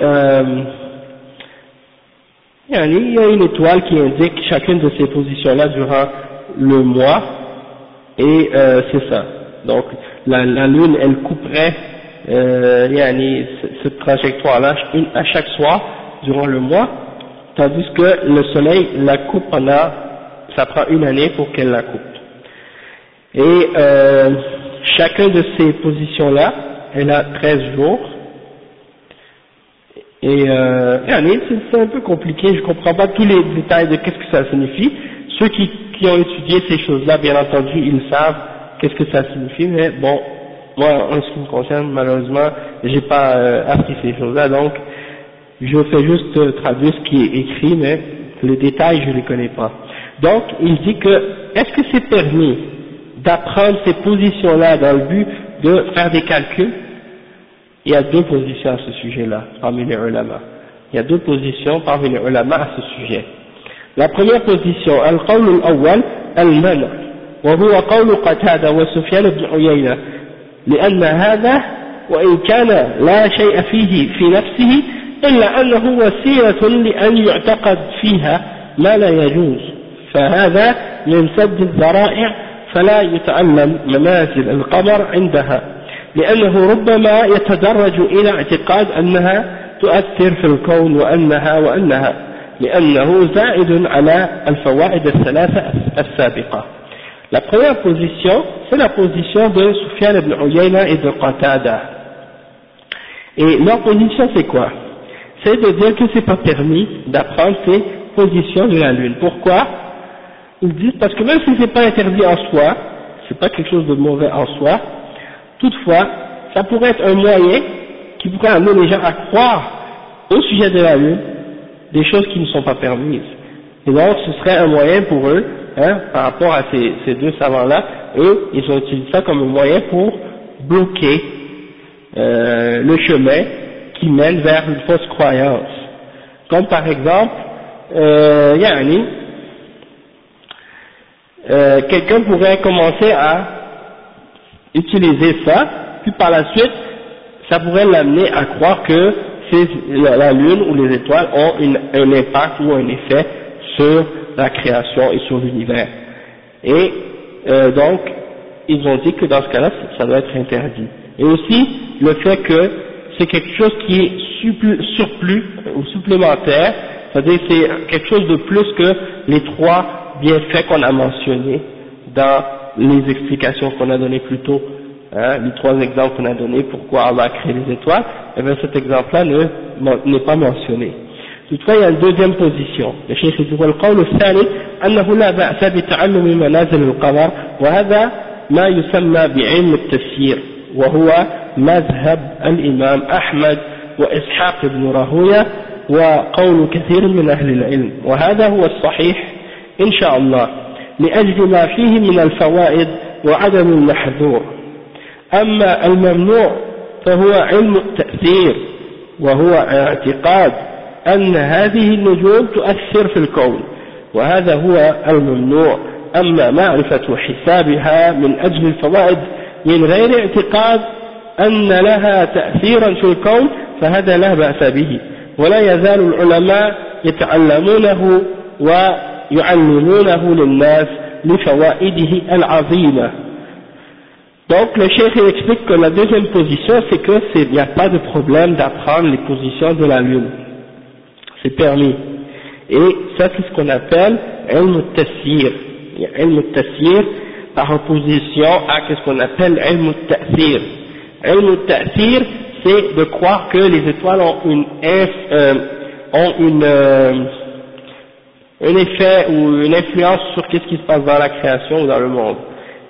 y a une étoile qui indique chacune de ces positions-là durant le mois, et c'est ça. Donc la lune, elle couperait cette trajectoire-là à chaque soir durant le mois, tandis que le soleil la coupe ça prend une année pour qu'elle la coupe. Et chacun de ces positions-là, elle a 13 jours. Et c'est un peu compliqué, je comprends pas tous les détails de qu'est-ce que ça signifie. Ceux qui ont étudié ces choses-là, bien entendu, ils savent qu'est-ce que ça signifie, mais bon, moi, en ce qui me concerne, malheureusement, j'ai pas appris ces choses-là, donc je fais juste traduire ce qui est écrit, mais les détails, je les connais pas. Donc, il dit que, est-ce que c'est permis d'apprendre ces positions-là dans le but de faire des calculs? Il y a deux positions à ce sujet-là, parmi les ulama. Il y a deux positions parmi les ulama à ce sujet. La première position, al-qawl al-awwal, al-mana', wa huwa qawl Qatada wa Sufyan ibn Uyayna, لأن هذا وإن كان لا شيء فيه في نفسه إلا أنه وسيلة لأن يعتقد فيها ما لا يجوز، فهذا من سد الذرائع فلا يتعلم منازل القمر عندها، لأنه ربما يتدرج إلى اعتقاد أنها تؤثر في الكون وأنها لأنه زائد على الفوائد الثلاثة السابقة. La première position, c'est la position de Sufyan ibn Uyayna et de Qatada. Et leur position, c'est quoi? C'est de dire que c'est pas permis d'apprendre ces positions de la Lune. Pourquoi? Ils disent parce que même si c'est pas interdit en soi, c'est pas quelque chose de mauvais en soi, toutefois, ça pourrait être un moyen qui pourrait amener les gens à croire au sujet de la Lune des choses qui ne sont pas permises. Et donc, ce serait un moyen pour eux, par rapport à ces deux savants-là, eux, ils ont utilisé ça comme un moyen pour bloquer le chemin qui mène vers une fausse croyance. Comme par exemple, quelqu'un pourrait commencer à utiliser ça, puis par la suite, ça pourrait l'amener à croire que la Lune ou les étoiles ont un impact ou un effet sur la création et sur l'univers. Et donc, ils ont dit que dans ce cas-là, ça doit être interdit. Et aussi, le fait que c'est quelque chose qui est surplus ou supplémentaire, c'est-à-dire c'est quelque chose de plus que les trois bienfaits qu'on a mentionnés dans les explications qu'on a données plus tôt, les trois exemples qu'on a donnés, pourquoi Allah a créé les étoiles, et bien cet exemple-là n'est pas mentionné. Toutefois, il y a une deuxième position. Le cheikh dit والقول الثاني أنه لا بأس بتعلم منازل القمر وهذا ما يسمى بعلم التسيير وهو مذهب الإمام أحمد وإسحاق بن راهويه وقول كثير من أهل العلم، وهذا هو الصحيح إن شاء الله لأجل ما فيه من الفوائد وعدم المحذور. أما الممنوع فهو علم التأثير وهو اعتقاد أن هذه النجوم تؤثر في الكون، وهذا هو الممنوع. أما معرفة حسابها من أجل الفوائد من غير اعتقاد أن لها تأثيرا في الكون فهذا لا بأس به، ولا يزال العلماء يتعلمونه ويعلمونه للناس لفوائده العظيمة. Donc le cheikh explique que la deuxième position, c'est que il n'y a pas de problème d'apprendre les positions de la Lune. C'est permis. Et ça, c'est ce qu'on appelle ilm al-tasyir. Ilm al-tasyir par opposition à ce qu'on appelle ilm al-ta'thir. Ilm al-ta'thir, c'est de croire que les étoiles ont un effet ou une influence sur ce qui se passe dans la création ou dans le monde.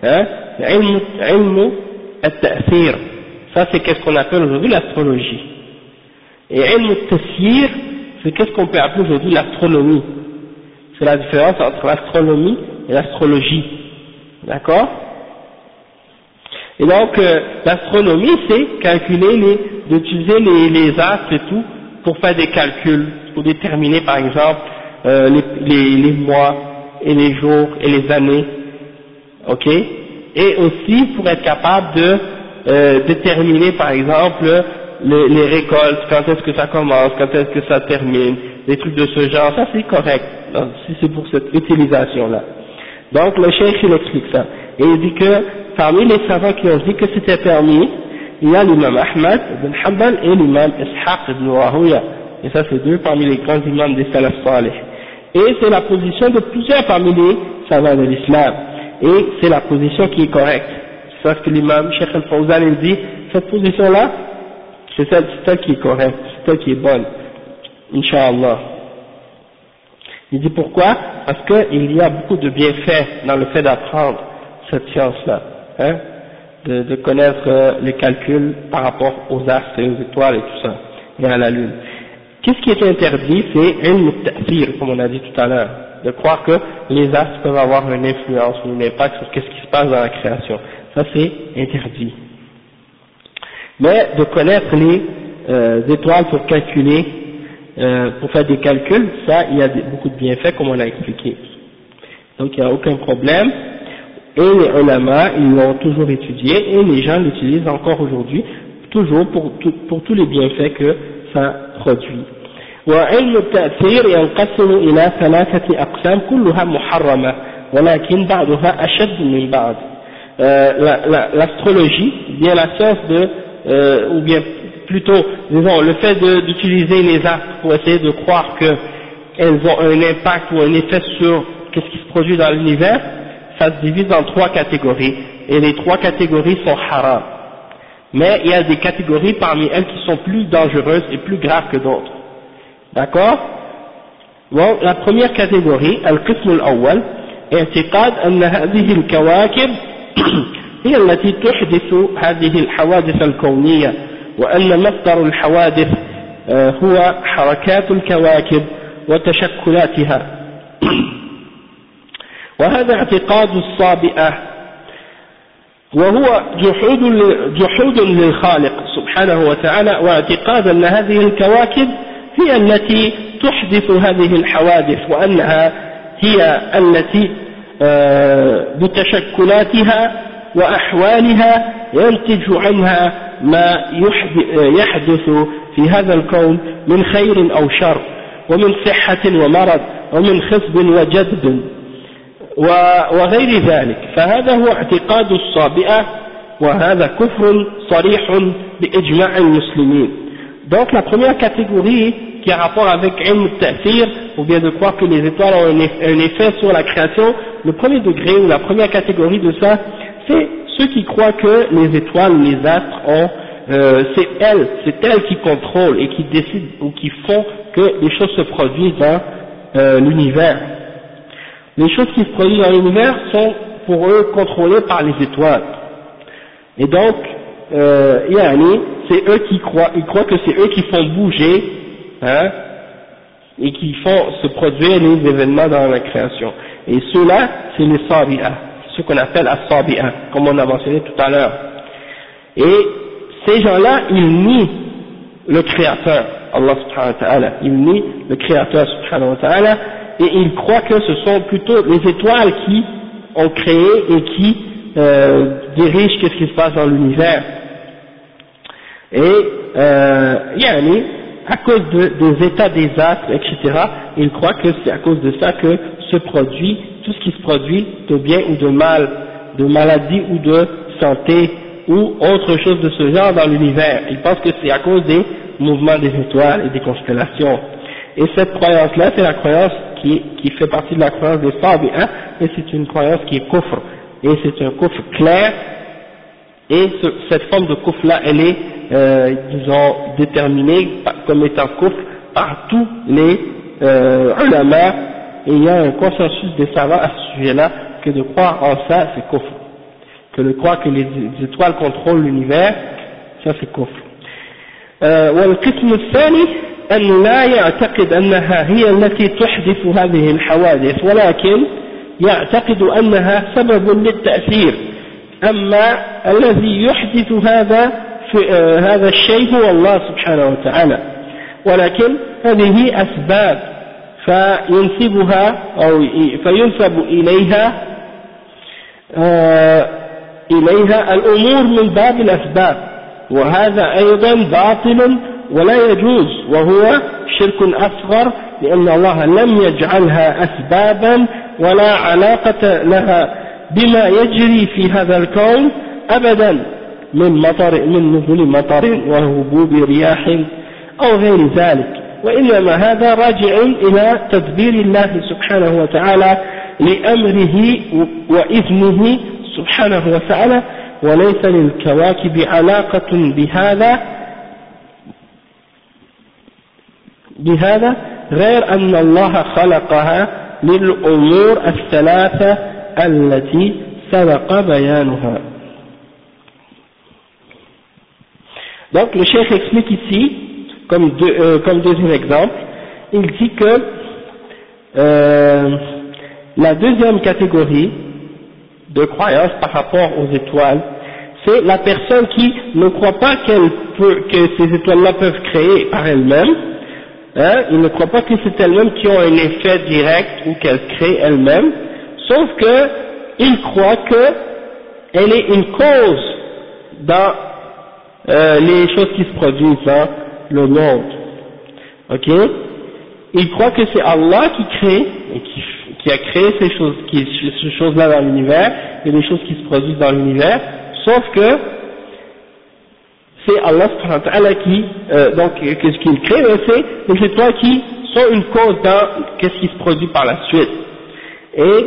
Ilm al-ta'thir, ça c'est ce qu'on appelle aujourd'hui l'astrologie. Et ilm al-tasyir, c'est qu'est-ce qu'on peut appeler aujourd'hui l'astronomie. C'est la différence entre l'astronomie et l'astrologie. D'accord? Et donc, l'astronomie, c'est calculer d'utiliser les astres et tout pour faire des calculs, pour déterminer par exemple les mois et les jours et les années. Ok? Et aussi pour être capable de déterminer par exemple les récoltes, quand est-ce que ça commence, quand est-ce que ça termine, des trucs de ce genre, ça c'est correct, donc, si c'est pour cette utilisation-là. Donc le cheikh il explique ça, et il dit que parmi les savants qui ont dit que c'était permis, il y a l'imam Ahmad ibn Hanbal et l'imam Ishaq ibn Rahuya, et ça c'est deux parmi les grands imams des salaf salih. Et c'est la position de plusieurs parmi les savants de l'islam, et c'est la position qui est correcte. C'est ça ce que l'imam Cheikh Al-Fawzan il dit, cette position-là, c'est celle qui est correcte, c'est celle qui est bonne, Inch'Allah. Il dit pourquoi? Parce qu'il y a beaucoup de bienfaits dans le fait d'apprendre cette science-là, hein, de connaître les calculs par rapport aux astres et aux étoiles et tout ça, et à la lune. Qu'est-ce qui est interdit? C'est ilm al-ta'thir, comme on a dit tout à l'heure, de croire que les astres peuvent avoir une influence ou un impact sur ce qui se passe dans la création. Ça c'est interdit. Mais de connaître les étoiles pour calculer, pour faire des calculs, ça il y a beaucoup de bienfaits comme on a expliqué. Donc il n'y a aucun problème. Et les ulama, ils l'ont toujours étudié et les gens l'utilisent encore aujourd'hui, toujours pour tous les bienfaits que ça produit. وعلم التأثير ينقسم إلى ثلاثة أقسام كلها محرمة ولكن بعضها أشد من بعض. L'astrologie, bien la science ou bien plutôt, disons, le fait d'utiliser les astres pour essayer de croire qu'elles ont un impact ou un effet sur ce qui se produit dans l'univers, ça se divise en trois catégories, et les trois catégories sont haram. Mais il y a des catégories parmi elles qui sont plus dangereuses et plus graves que d'autres. D'accord? Bon, la première catégorie, al-qism al-awwal, اعتقاد أن هذه الكواكب هي التي تحدث هذه الحوادث الكونية وأن مصدر الحوادث هو حركات الكواكب وتشكلاتها. وهذا اعتقاد الصابئة وهو جحود للخالق سبحانه وتعالى واعتقاد أن هذه الكواكب هي التي تحدث هذه الحوادث وأنها هي التي بتشكلاتها وأحوالها ينتج عنها ما يحدث في هذا الكون من خير أو شر ومن صحة ومرض ومن خصب وجدب وغير ذلك. فهذا هو اعتقاد الصابئة وهذا كفر صريح بإجماع المسلمين. Donc la première catégorie qui a rapport avec ilm al-ta'thir, ou bien de croire que les étoiles ont un effet sur la création, le premier degré ou la première catégorie de ça, c'est ceux qui croient que les étoiles ou les astres ont, c'est elles qui contrôlent et qui décident ou qui font que les choses se produisent dans l'univers. Les choses qui se produisent dans l'univers sont pour eux contrôlées par les étoiles. Et donc, c'est eux qui croient, ils croient que c'est eux qui font bouger, hein, et qui font se produire les événements dans la création. Et ceux-là, c'est les sabi'a, ce qu'on appelle as-sabi'a, comme on a mentionné tout à l'heure. Et ces gens-là, ils nient le Créateur, Allah subhanahu wa ta'ala, ils nient le Créateur subhanahu wa ta'ala, et ils croient que ce sont plutôt les étoiles qui ont créé et qui dirigent ce qui se passe dans l'univers. Et à cause des états des astres, etc., ils croient que c'est à cause de ça que se produit tout ce qui se produit de bien ou de mal, de maladie ou de santé ou autre chose de ce genre dans l'univers. Ils pensent que c'est à cause des mouvements des étoiles et des constellations. Et cette croyance-là, c'est la croyance qui fait partie de la croyance des Sabi'a, et c'est une croyance qui est kufr. Et c'est un kufr clair, et cette forme de kufr-là, elle est, disons, déterminée comme étant kufr par tous les ulama, et il y a un consensus des savants à ce sujet-là, que de croire en ça, c'est kufr. Que de croire que les étoiles contrôlent l'univers, ça c'est kufr. والقسم الثاني أن لا يعتقد أنها هي التي تحدث هذه الحوادث ولكن يعتقد أنها سبب للتأثير. أما الذي يحدث هذا الشيء هو الله سبحانه وتعالى، ولكن هذه أسباب فينسبها أو فينسب إليها الأمور من باب الأسباب، وهذا أيضا باطل ولا يجوز وهو شرك أصغر، لأن الله لم يجعلها أسبابا ولا علاقة لها بما يجري في هذا الكون أبدا من نزول مطر وهبوب رياح أو غير ذلك. وإنما هذا راجع إلى تدبير الله سبحانه وتعالى لأمره وإذنه سبحانه وتعالى وليس للكواكب علاقة بهذا غير أن الله خلقها للأمور الثلاثة التي سبق بيانها. Donc le cheikh explique ici, comme deuxième exemple, il dit que la deuxième catégorie de croyance par rapport aux étoiles, c'est la personne qui ne croit pas que ces étoiles-là peuvent créer par elles-mêmes, hein, il ne croit pas que c'est elles-mêmes qui ont un effet direct ou qu'elles créent elles-mêmes, sauf que il croit qu'elle est une cause dans les choses qui se produisent dans le monde. Ok? Il croit que c'est Allah qui crée et qui a créé ces choses-là dans l'univers et les choses qui se produisent dans l'univers, sauf que c'est Allah subhanahu wa ta'ala qui, donc, qu'est-ce qu'il crée, c'est les étoiles qui sont une cause dans qu'est-ce qui se produit par la suite. Et,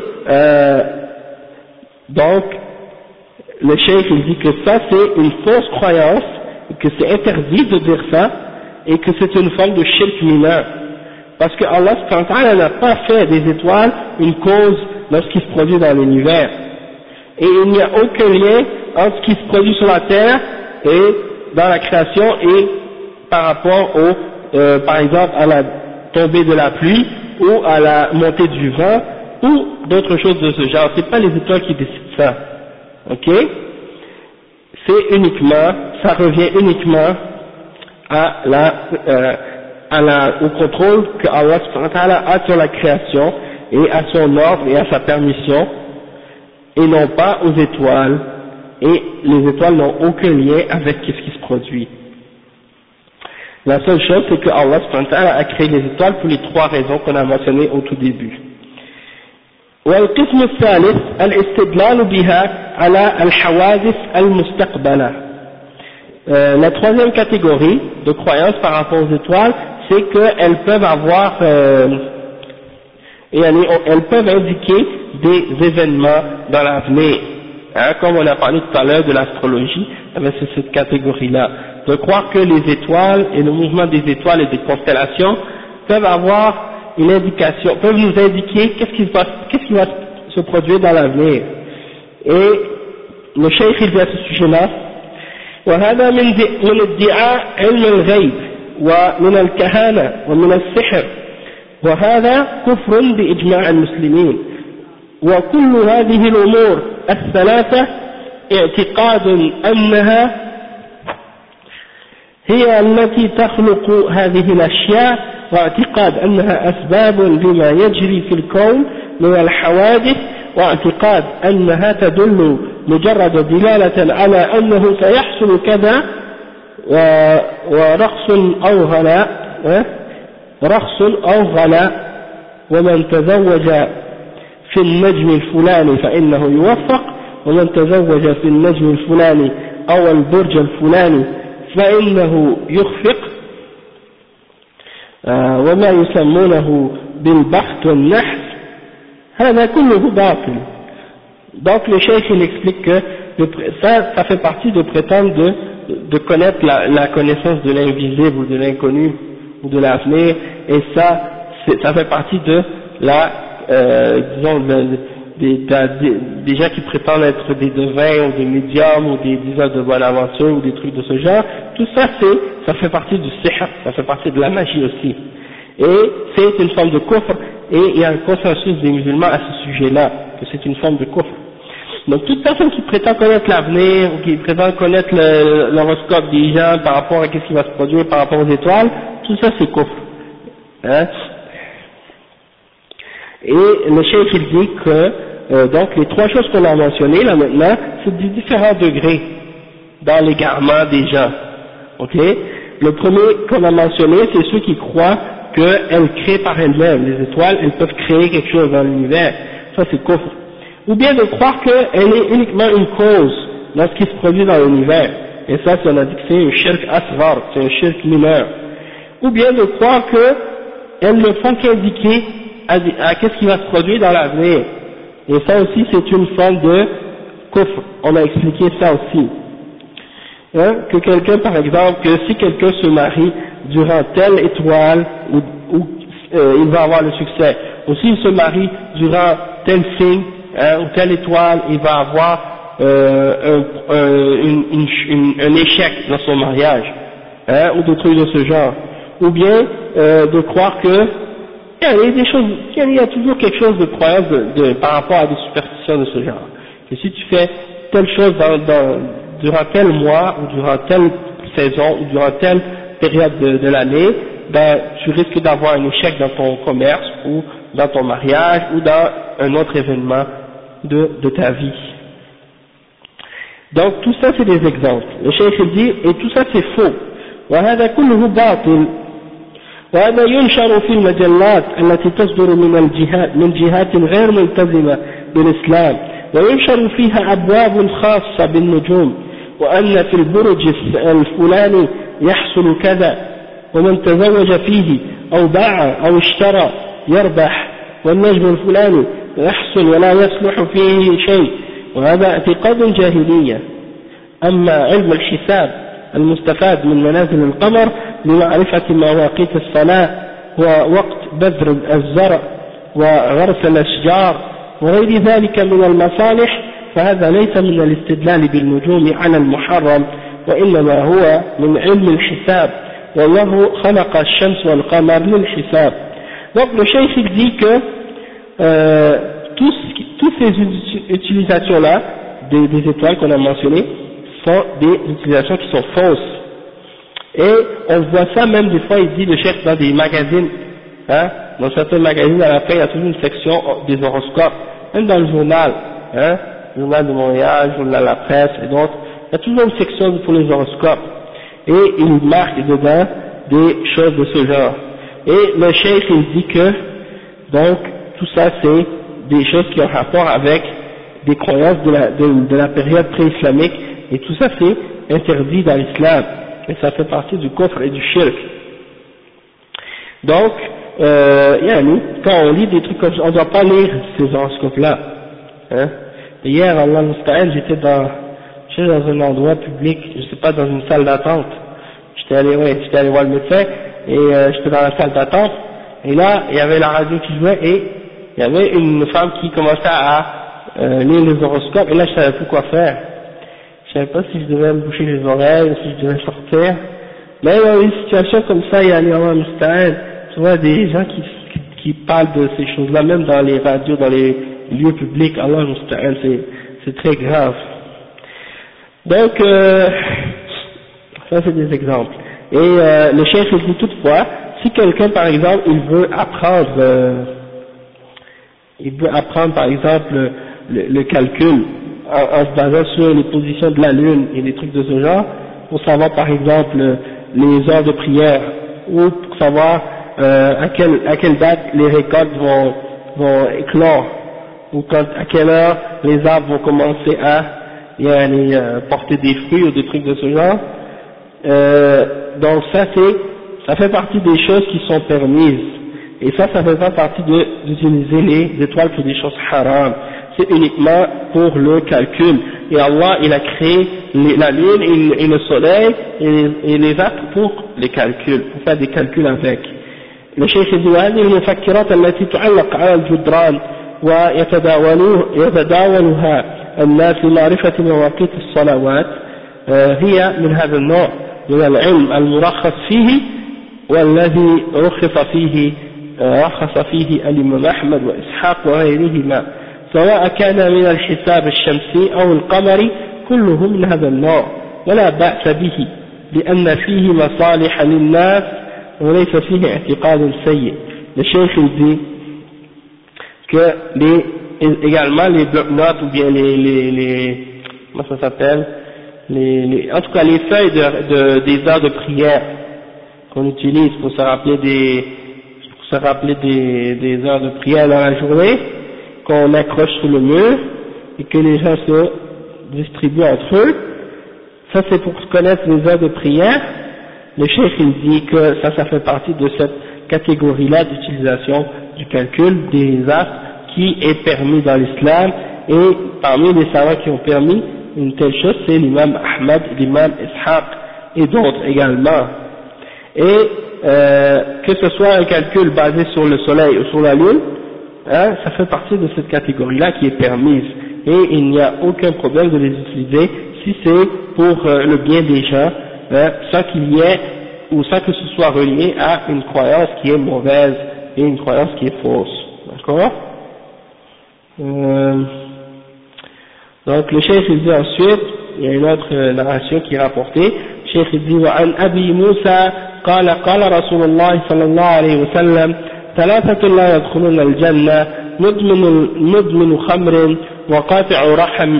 donc, le cheikh il dit que ça c'est une fausse croyance, que c'est interdit de dire ça, et que c'est une forme de shirk mineur. Parce que Allah subhanahu wa ta'ala n'a pas fait des étoiles une cause de ce qui se produit dans l'univers. Et il n'y a aucun lien entre ce qui se produit sur la terre et dans la création et par rapport par exemple à la tombée de la pluie ou à la montée du vent ou d'autres choses de ce genre. C'est pas les étoiles qui décident ça. Ok? C'est uniquement, ça revient uniquement au contrôle que Allah subhanahu wa ta'ala a sur la création et à son ordre et à sa permission, et non pas aux étoiles, et les étoiles n'ont aucun lien avec ce qui se produit. La seule chose c'est que Allah subhanahu wa ta'ala a créé les étoiles pour les trois raisons qu'on a mentionnées au tout début. والقسم الثالث الاستدلال بها على الحوادث المستقبلة. La troisième catégorie de croyance par rapport aux étoiles, c'est qu'elles peuvent avoir, elles peuvent indiquer des événements dans l'avenir. Hein, comme on a parlé tout à l'heure de l'astrologie, c'est cette catégorie-là. De croire que les étoiles et le mouvement des étoiles et des constellations peuvent avoir une indication, peuvent nous indiquer qu'est-ce qui va se produire dans l'avenir. Et le cheikh il dit à ce sujet-là, وهذا من ادعاء علم الغيب ومن الكهانة ومن السحر وهذا كفر بإجماع المسلمين وكل هذه الأمور الثلاثة اعتقاد أنها هي التي تخلق هذه الأشياء واعتقاد أنها أسباب لما يجري في الكون من الحوادث واعتقاد أنها تدل مجرد دلالة على أنه سيحصل كذا ورقص أو غلاء ومن تزوج في النجم الفلاني فإنه يوفق ومن تزوج في النجم الفلاني أو البرج الفلاني فإنه يخفق وما يسمونه بالبخت والنحس هذا كله باطل. Donc le cheikh il explique que ça fait partie de prétendre de connaître la connaissance de l'invisible ou de l'inconnu ou de l'avenir, et ça fait partie de disons des gens qui prétendent être des devins ou des médiums ou des diseurs de bonne aventure ou des trucs de ce genre. Tout ça ça fait partie du sihr, ça fait partie de la magie aussi, et c'est une forme de kufr, et il y a un consensus des musulmans à ce sujet-là, que c'est une forme de kufr. Donc toute personne qui prétend connaître l'avenir ou qui prétend connaître l'horoscope des gens par rapport à ce qui va se produire par rapport aux étoiles, tout ça c'est kufr, hein. Et le cheikh il dit que donc les trois choses qu'on a mentionnées là maintenant, c'est des différents degrés dans l'égarement des gens. Ok? Le premier qu'on a mentionné, c'est ceux qui croient qu'elles créent par elles-mêmes. Les étoiles, elles peuvent créer quelque chose dans l'univers. Ça c'est kufr. Ou bien de croire qu'elle est uniquement une cause dans ce qui se produit dans l'univers. Et ça, on a dit que c'est un shirk asghar, c'est un shirk mineur. ou bien de croire qu'elles ne font qu'indiquer à qu'est-ce qui va se produire dans l'avenir. Et ça aussi c'est une forme de kufr, on a expliqué ça aussi. Hein, que quelqu'un par exemple, que si quelqu'un se marie durant telle étoile, il va avoir le succès, ou s'il se marie durant tel signe, ou telle étoile, il va avoir un échec dans son mariage, ou des trucs de ce genre, ou bien de croire que il y a toujours quelque chose de croyance par rapport à des superstitions de ce genre. Que si tu fais telle chose durant tel mois, ou durant telle saison, ou durant telle période de l'année, ben tu risques d'avoir un échec dans ton commerce, ou dans ton mariage, ou dans un autre événement de ta vie. Donc tout ça c'est des exemples. Le cheikh dit, et tout ça c'est faux. وهذا كله باطل. وهذا ينشر في المجلات التي تصدر من جهات غير ملتزمة بالإسلام، وينشر فيها أبواب خاصة بالنجوم، وأن في البرج الفلاني يحصل كذا، ومن تزوج فيه أو باع أو اشترى يربح، والنجم الفلاني يحصل ولا يصلح فيه شيء، وهذا اعتقاد جاهلية. أما علم الحساب المستفاد من منازل القمر لمعرفة مواقيت الصلاة ووقت بذر الزرع وغرس الأشجار وغير ذلك من المصالح، فهذا ليس من الاستدلال بالنجوم على المحرم، وإنما هو من علم الحساب، والله خلق الشمس والقمر للحساب. Donc le cheikh dit que toutes ces utilisations-là des étoiles qu'on a mentionnées sont des utilisations qui sont fausses. Et on voit ça même des fois, il dit le chef dans des magazines, hein, dans certains magazines à la fin il y a toujours une section des horoscopes, même dans le journal, hein, le journal de Montréal, le journal de la presse et d'autres, il y a toujours une section pour les horoscopes, et il marque dedans des choses de ce genre. Et le chef il dit que, donc, tout ça c'est des choses qui ont rapport avec des croyances de la période pré-islamique, et tout ça c'est interdit dans l'islam, et ça fait partie du kufr et du shirk. Donc, quand on lit des trucs comme ça, on ne doit pas lire ces horoscopes-là. Hein. Hier, Allah Musta'an, j'étais dans un endroit public, je sais pas, dans une salle d'attente. J'étais allé voir le médecin, et j'étais dans la salle d'attente, et là, il y avait la radio qui jouait, et il y avait une femme qui commençait à lire les horoscopes, et là, je savais plus quoi faire. Je savais pas si je devais me boucher les oreilles, ou si je devais sortir. Mais dans une situation comme ça, il y a Allah Musta'an, tu vois, des gens qui parlent de ces choses-là, même dans les radios, dans les lieux publics, Allah Musta'an, c'est très grave. Donc, ça c'est des exemples. Et le chef il dit toutefois, si quelqu'un par exemple, il veut apprendre par exemple le calcul, en se basant sur les positions de la lune et des trucs de ce genre, pour savoir par exemple les heures de prière, ou pour savoir à quelle date les récoltes vont éclore, ou à quelle heure les arbres vont commencer à porter des fruits ou des trucs de ce genre. Donc ça fait partie des choses qui sont permises, et ça fait pas partie d'utiliser les étoiles pour des choses haram. C'est uniquement pour le calcul, et Allah il a créé la lune et le soleil et les astres pour les calculs, pour faire des calculs avec. Le cheikh dit هذه المفكرات التي تعلق على الجدران ويتداولها الناس لمعرفة مواقيت الصلوات هي من هذا النوع من العلم المرخص فيه، والذي رخص فيه الإمام أحمد وإسحاق وغيرهما، سواء كان من الحساب الشمسي أو القمري، كله من هذا النوع، ولا بأس به لأن فيه مصالح للناس وليس فيه اعتقاد سيء. Le cheikh dit que également les blocs-notes ou bien comment ça s'appelle, en tout cas les feuilles des heures de prière qu'on utilise pour se rappeler des heures de prière dans la journée, qu'on accroche sur le mur et que les gens se distribuent entre eux, ça c'est pour connaître les heures de prière, le cheikh il dit que ça fait partie de cette catégorie-là d'utilisation du calcul des astres qui est permis dans l'islam, et parmi les savants qui ont permis une telle chose, c'est l'imam Ahmad, l'imam Ishaq et d'autres également. Et que ce soit un calcul basé sur le soleil ou sur la lune, hein, ça fait partie de cette catégorie-là qui est permise, et il n'y a aucun problème de les utiliser si c'est pour le bien des gens, hein, sans qu'il y ait ou sans que ce soit relié à une croyance qui est mauvaise et une croyance qui est fausse. D'accord? Donc le cheikh il dit ensuite, il y a une autre narration qui est rapportée, le cheikh il dit وعن أبي موسى قال قال رسول الله صلى الله عليه وسلم ثلاثة لا يدخلون الجنة مدمن خمر وقاطع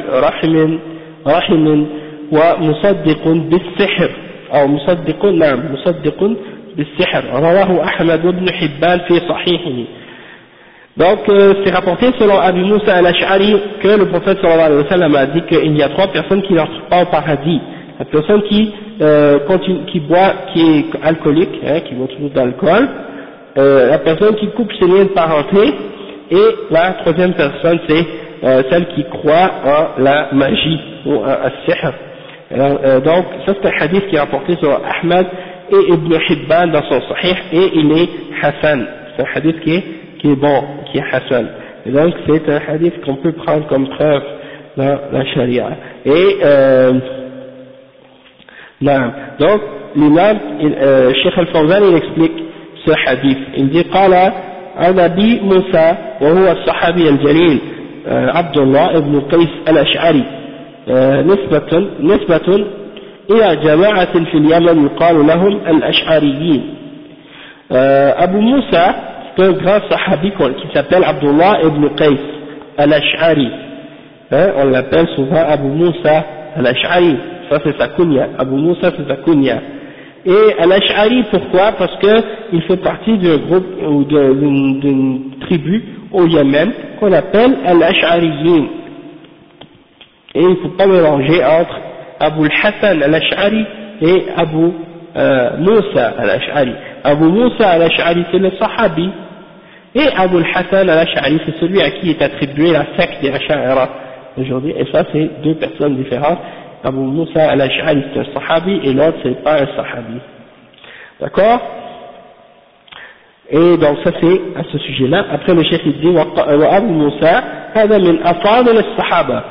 رحم ومصدق بالسحر أو مصدق بالسحر رواه أحمد بن حبان في صحيحه. Donc c'est rapporté selon Abu Moussa al-Ash'ari que le prophète sallallahu alayhi wa sallam a dit qu'il y a trois personnes qui n'entrent pas au paradis. La personne qui boit, qui est alcoolique, hein, qui boit toujours d'alcool, la personne qui coupe ses liens de parenté, et la troisième personne c'est celle qui croit en la magie ou en as-sihr. Donc ça c'est un hadith qui est rapporté sur Ahmad et Ibn Hibban dans son Sahih, et il est Hassan. C'est un hadith qui est bon, qui est Hassan. Et donc c'est un hadith qu'on peut prendre comme preuve dans la charia. Et donc l'imam Cheikh Al-Fawzan il explique ce hadith. Il dit قال عن أبي موسى وهو الصحابي الجليل عبد الله بن قيس الأشعري نسبة إلى جماعة في اليمن يقال لهم الأشعريين. Abu Moussa, c'est un grand sahabi qui s'appelle Abdullah ibn Qais al-Ash'ari, hein, on l'appelle souvent Abu Moussa al-Ash'ari, ça c'est sa kunya, Abu Moussa c'est sa kunya. Et al-Ash'ari, pourquoi? Parce que il fait partie d'un groupe ou d'une tribu au Yémen qu'on appelle al-Ash'ariyin, et il ne faut pas mélanger entre Abu al-Hassan al-Ash'ari et Abu Moussa al-Ash'ari. Abu Moussa al-Ash'ari c'est le sahabi, et Abu al-Hassan al-Ash'ari c'est celui à qui est attribué la secte des Ash'ara aujourd'hui, et ça c'est deux personnes différentes. Abu Moussa al-Ash'ari c'est un sahabi et l'autre c'est pas un sahabi. D'accord? Et donc ça c'est à ce sujet-là. Après le chef il dit وأبو موسى هذا من أفاضل الصحابة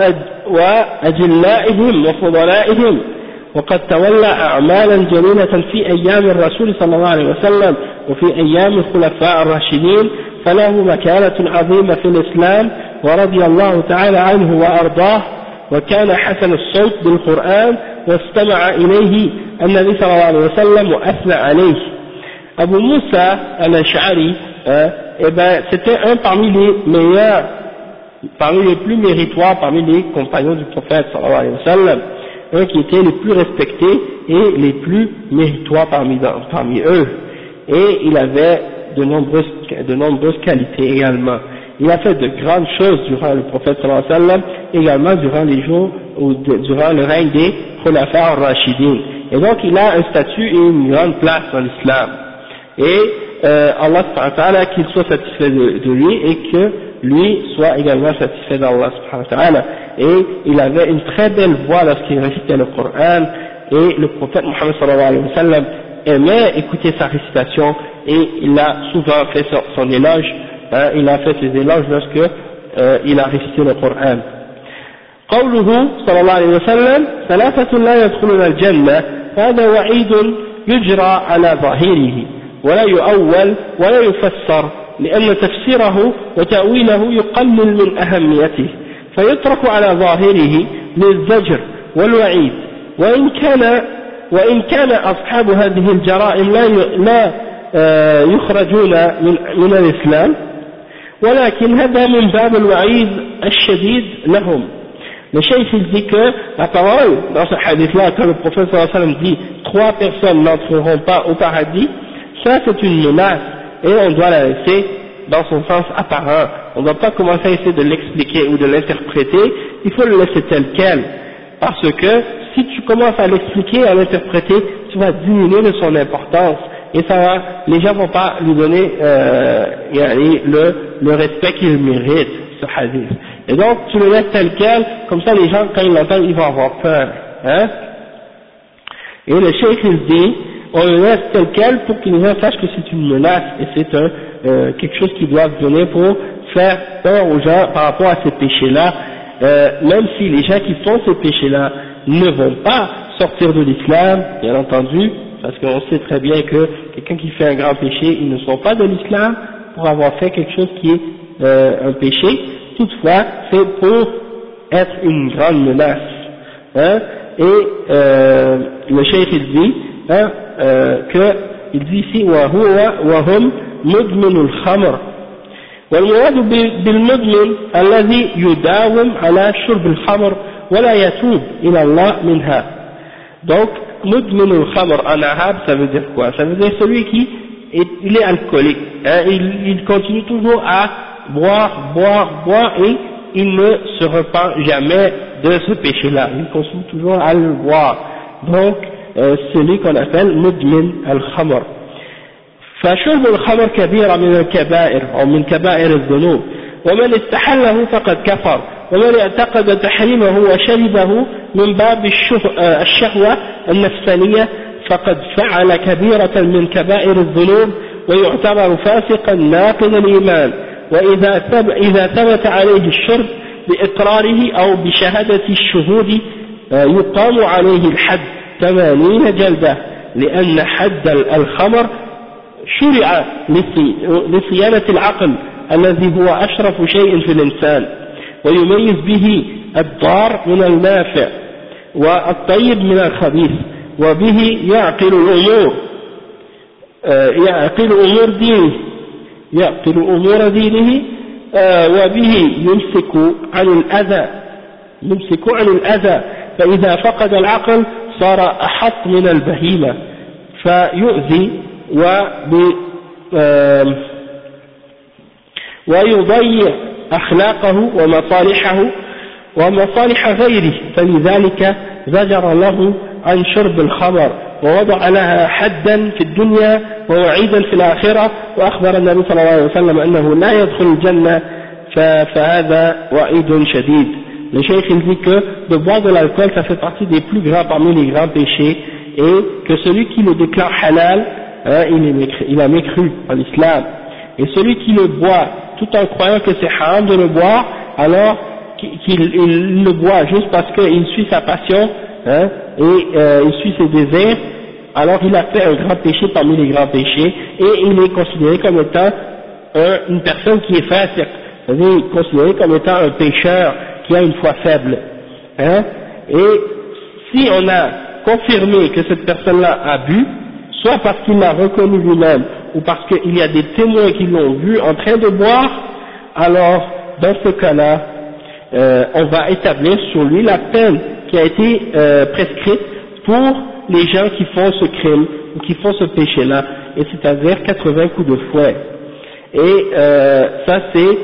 وأجلائهم وفضلائهم وقد تولى أعمالا جليلة في أيام الرسول صلى الله عليه وسلم وفي أيام الخلفاء الراشدين فله مكانة عظيمة في الإسلام ورضي الله تعالى عنه وأرضاه وكان حسن الصوت بالقرآن واستمع إليه النبي صلى الله عليه وسلم وأثنى عليه. Abu Moussa al-Ash'ari, c'était un parmi les meilleurs, parmi les plus méritoires, parmi les compagnons du prophète sallallahu alayhi wa sallam, un qui était les plus respectés et les plus méritoires parmi eux, et il avait de nombreuses qualités également. Il a fait de grandes choses durant le prophète sallallahu alayhi wa sallam, également durant les jours ou durant le règne des Khulafa al-Rashidin, et donc il a un statut et une grande place dans l'islam. Et Allah subhanahu wa ta'ala qu'il soit satisfait de lui et que lui soit également satisfait d'Allah subhanahu wa ta'ala. Et il avait une très belle voix lorsqu'il récitait le Coran, et le prophète Muhammad sallallahu alayhi wa sallam aimait écouter sa récitation, et il a souvent fait son éloge, hein, il a fait ses éloges lorsque il a récité le Coran. قوله صلى الله عليه وسلم ثلاثة لا يدخلون الجنة هذا وعيد يجرى على ظاهره ولا يؤول ولا يفسر لأن تفسيره وتأويله يقلل من أهميته فيترك على ظاهره للزجر والوعيد وإن كان أصحاب هذه الجرائم لا يخرجون من الإسلام ولكن هذا من باب الوعيد الشديد لهم. Le cheikh il dit que la parole dans ce hadith-là, quand le prophète sallallahu alayhi wa sallam dit trois personnes n'entreront pas au paradis, ça c'est une menace et on doit la laisser dans son sens apparent. On ne doit pas commencer à essayer de l'expliquer ou de l'interpréter, il faut le laisser tel quel, parce que si tu commences à l'expliquer, à l'interpréter, tu vas diminuer de son importance, et ça va, les gens vont pas lui donner le respect qu'il mérite, ce hadith. Et donc tu le laisses tel quel, comme ça les gens quand ils l'entendent ils vont avoir peur, hein. Et le cheikh il dit, on le laisse tel quel pour que les gens sachent que c'est une menace et c'est quelque chose qu'ils doivent donner pour faire peur aux gens par rapport à ces péchés-là, même si les gens qui font ces péchés-là ne vont pas sortir de l'islam, bien entendu, parce qu'on sait très bien que quelqu'un qui fait un grand péché, ils ne sont pas de l'islam pour avoir fait quelque chose qui est un péché, toutefois c'est pour être une grande menace, hein. Et le cheikh il dit il dit ici وهم مدمن الخمر والمراد بالمدمن الذي يداوم على شرب الخمر ولا يتوب إلى الله منها. Donc مدمن الخمر en arabe ça veut dire quoi? Ça veut dire celui qui il est alcoolique, hein, il continue toujours à boire et il ne se repent jamais de ce péché-là, il continue toujours à le boire. Donc celui qu'on appelle مدمن الخمر. فشرب الخمر كبيرة من الكبائر أو من كبائر الذنوب، ومن استحله فقد كفر، ومن اعتقد تحريمه وشربه من باب الشهوة النفسانية فقد فعل كبيرة من كبائر الذنوب ويعتبر فاسقا ناقض الإيمان. وإذا ثبت عليه الشرب بإقراره أو بشهادة الشهود يقام عليه الحد 80 جلدة، لأن حد الخمر شرع لصيانة العقل الذي هو أشرف شيء في الإنسان، ويميز به الضار من النافع والطيب من الخبيث، وبه يعقل أمور دينه وبه يمسك عن الأذى، فإذا فقد العقل صار أحط من البهيمة فيؤذي ويضيع أخلاقه ومصالح غيره، فلذلك زجر له عن شرب الخمر ووضع لها حدا في الدنيا ووعيدا في الآخرة، وأخبر النبي صلى الله عليه وسلم أنه لا يدخل الجنة فهذا وعيد شديد. Le cheikh il dit que de boire de l'alcool ça fait partie des plus grands parmi les grands péchés, et que celui qui le déclare halal, il a mécru en l'islam, et celui qui le boit tout en croyant que c'est haram de le boire, alors qu'il le boit juste parce qu'il suit sa passion, hein, et il suit ses désirs, alors il a fait un grand péché parmi les grands péchés, et il est considéré comme étant une personne qui est fasiq, c'est-à-dire il est considéré comme étant un pécheur qui a une foi faible, hein. Et si on a confirmé que cette personne-là a bu, soit parce qu'il l'a reconnu lui-même, ou parce qu'il y a des témoins qui l'ont vu en train de boire, alors dans ce cas-là, on va établir sur lui la peine qui a été prescrite pour les gens qui font ce crime, ou qui font ce péché-là, et c'est-à-dire 80 coups de fouet. Et ça c'est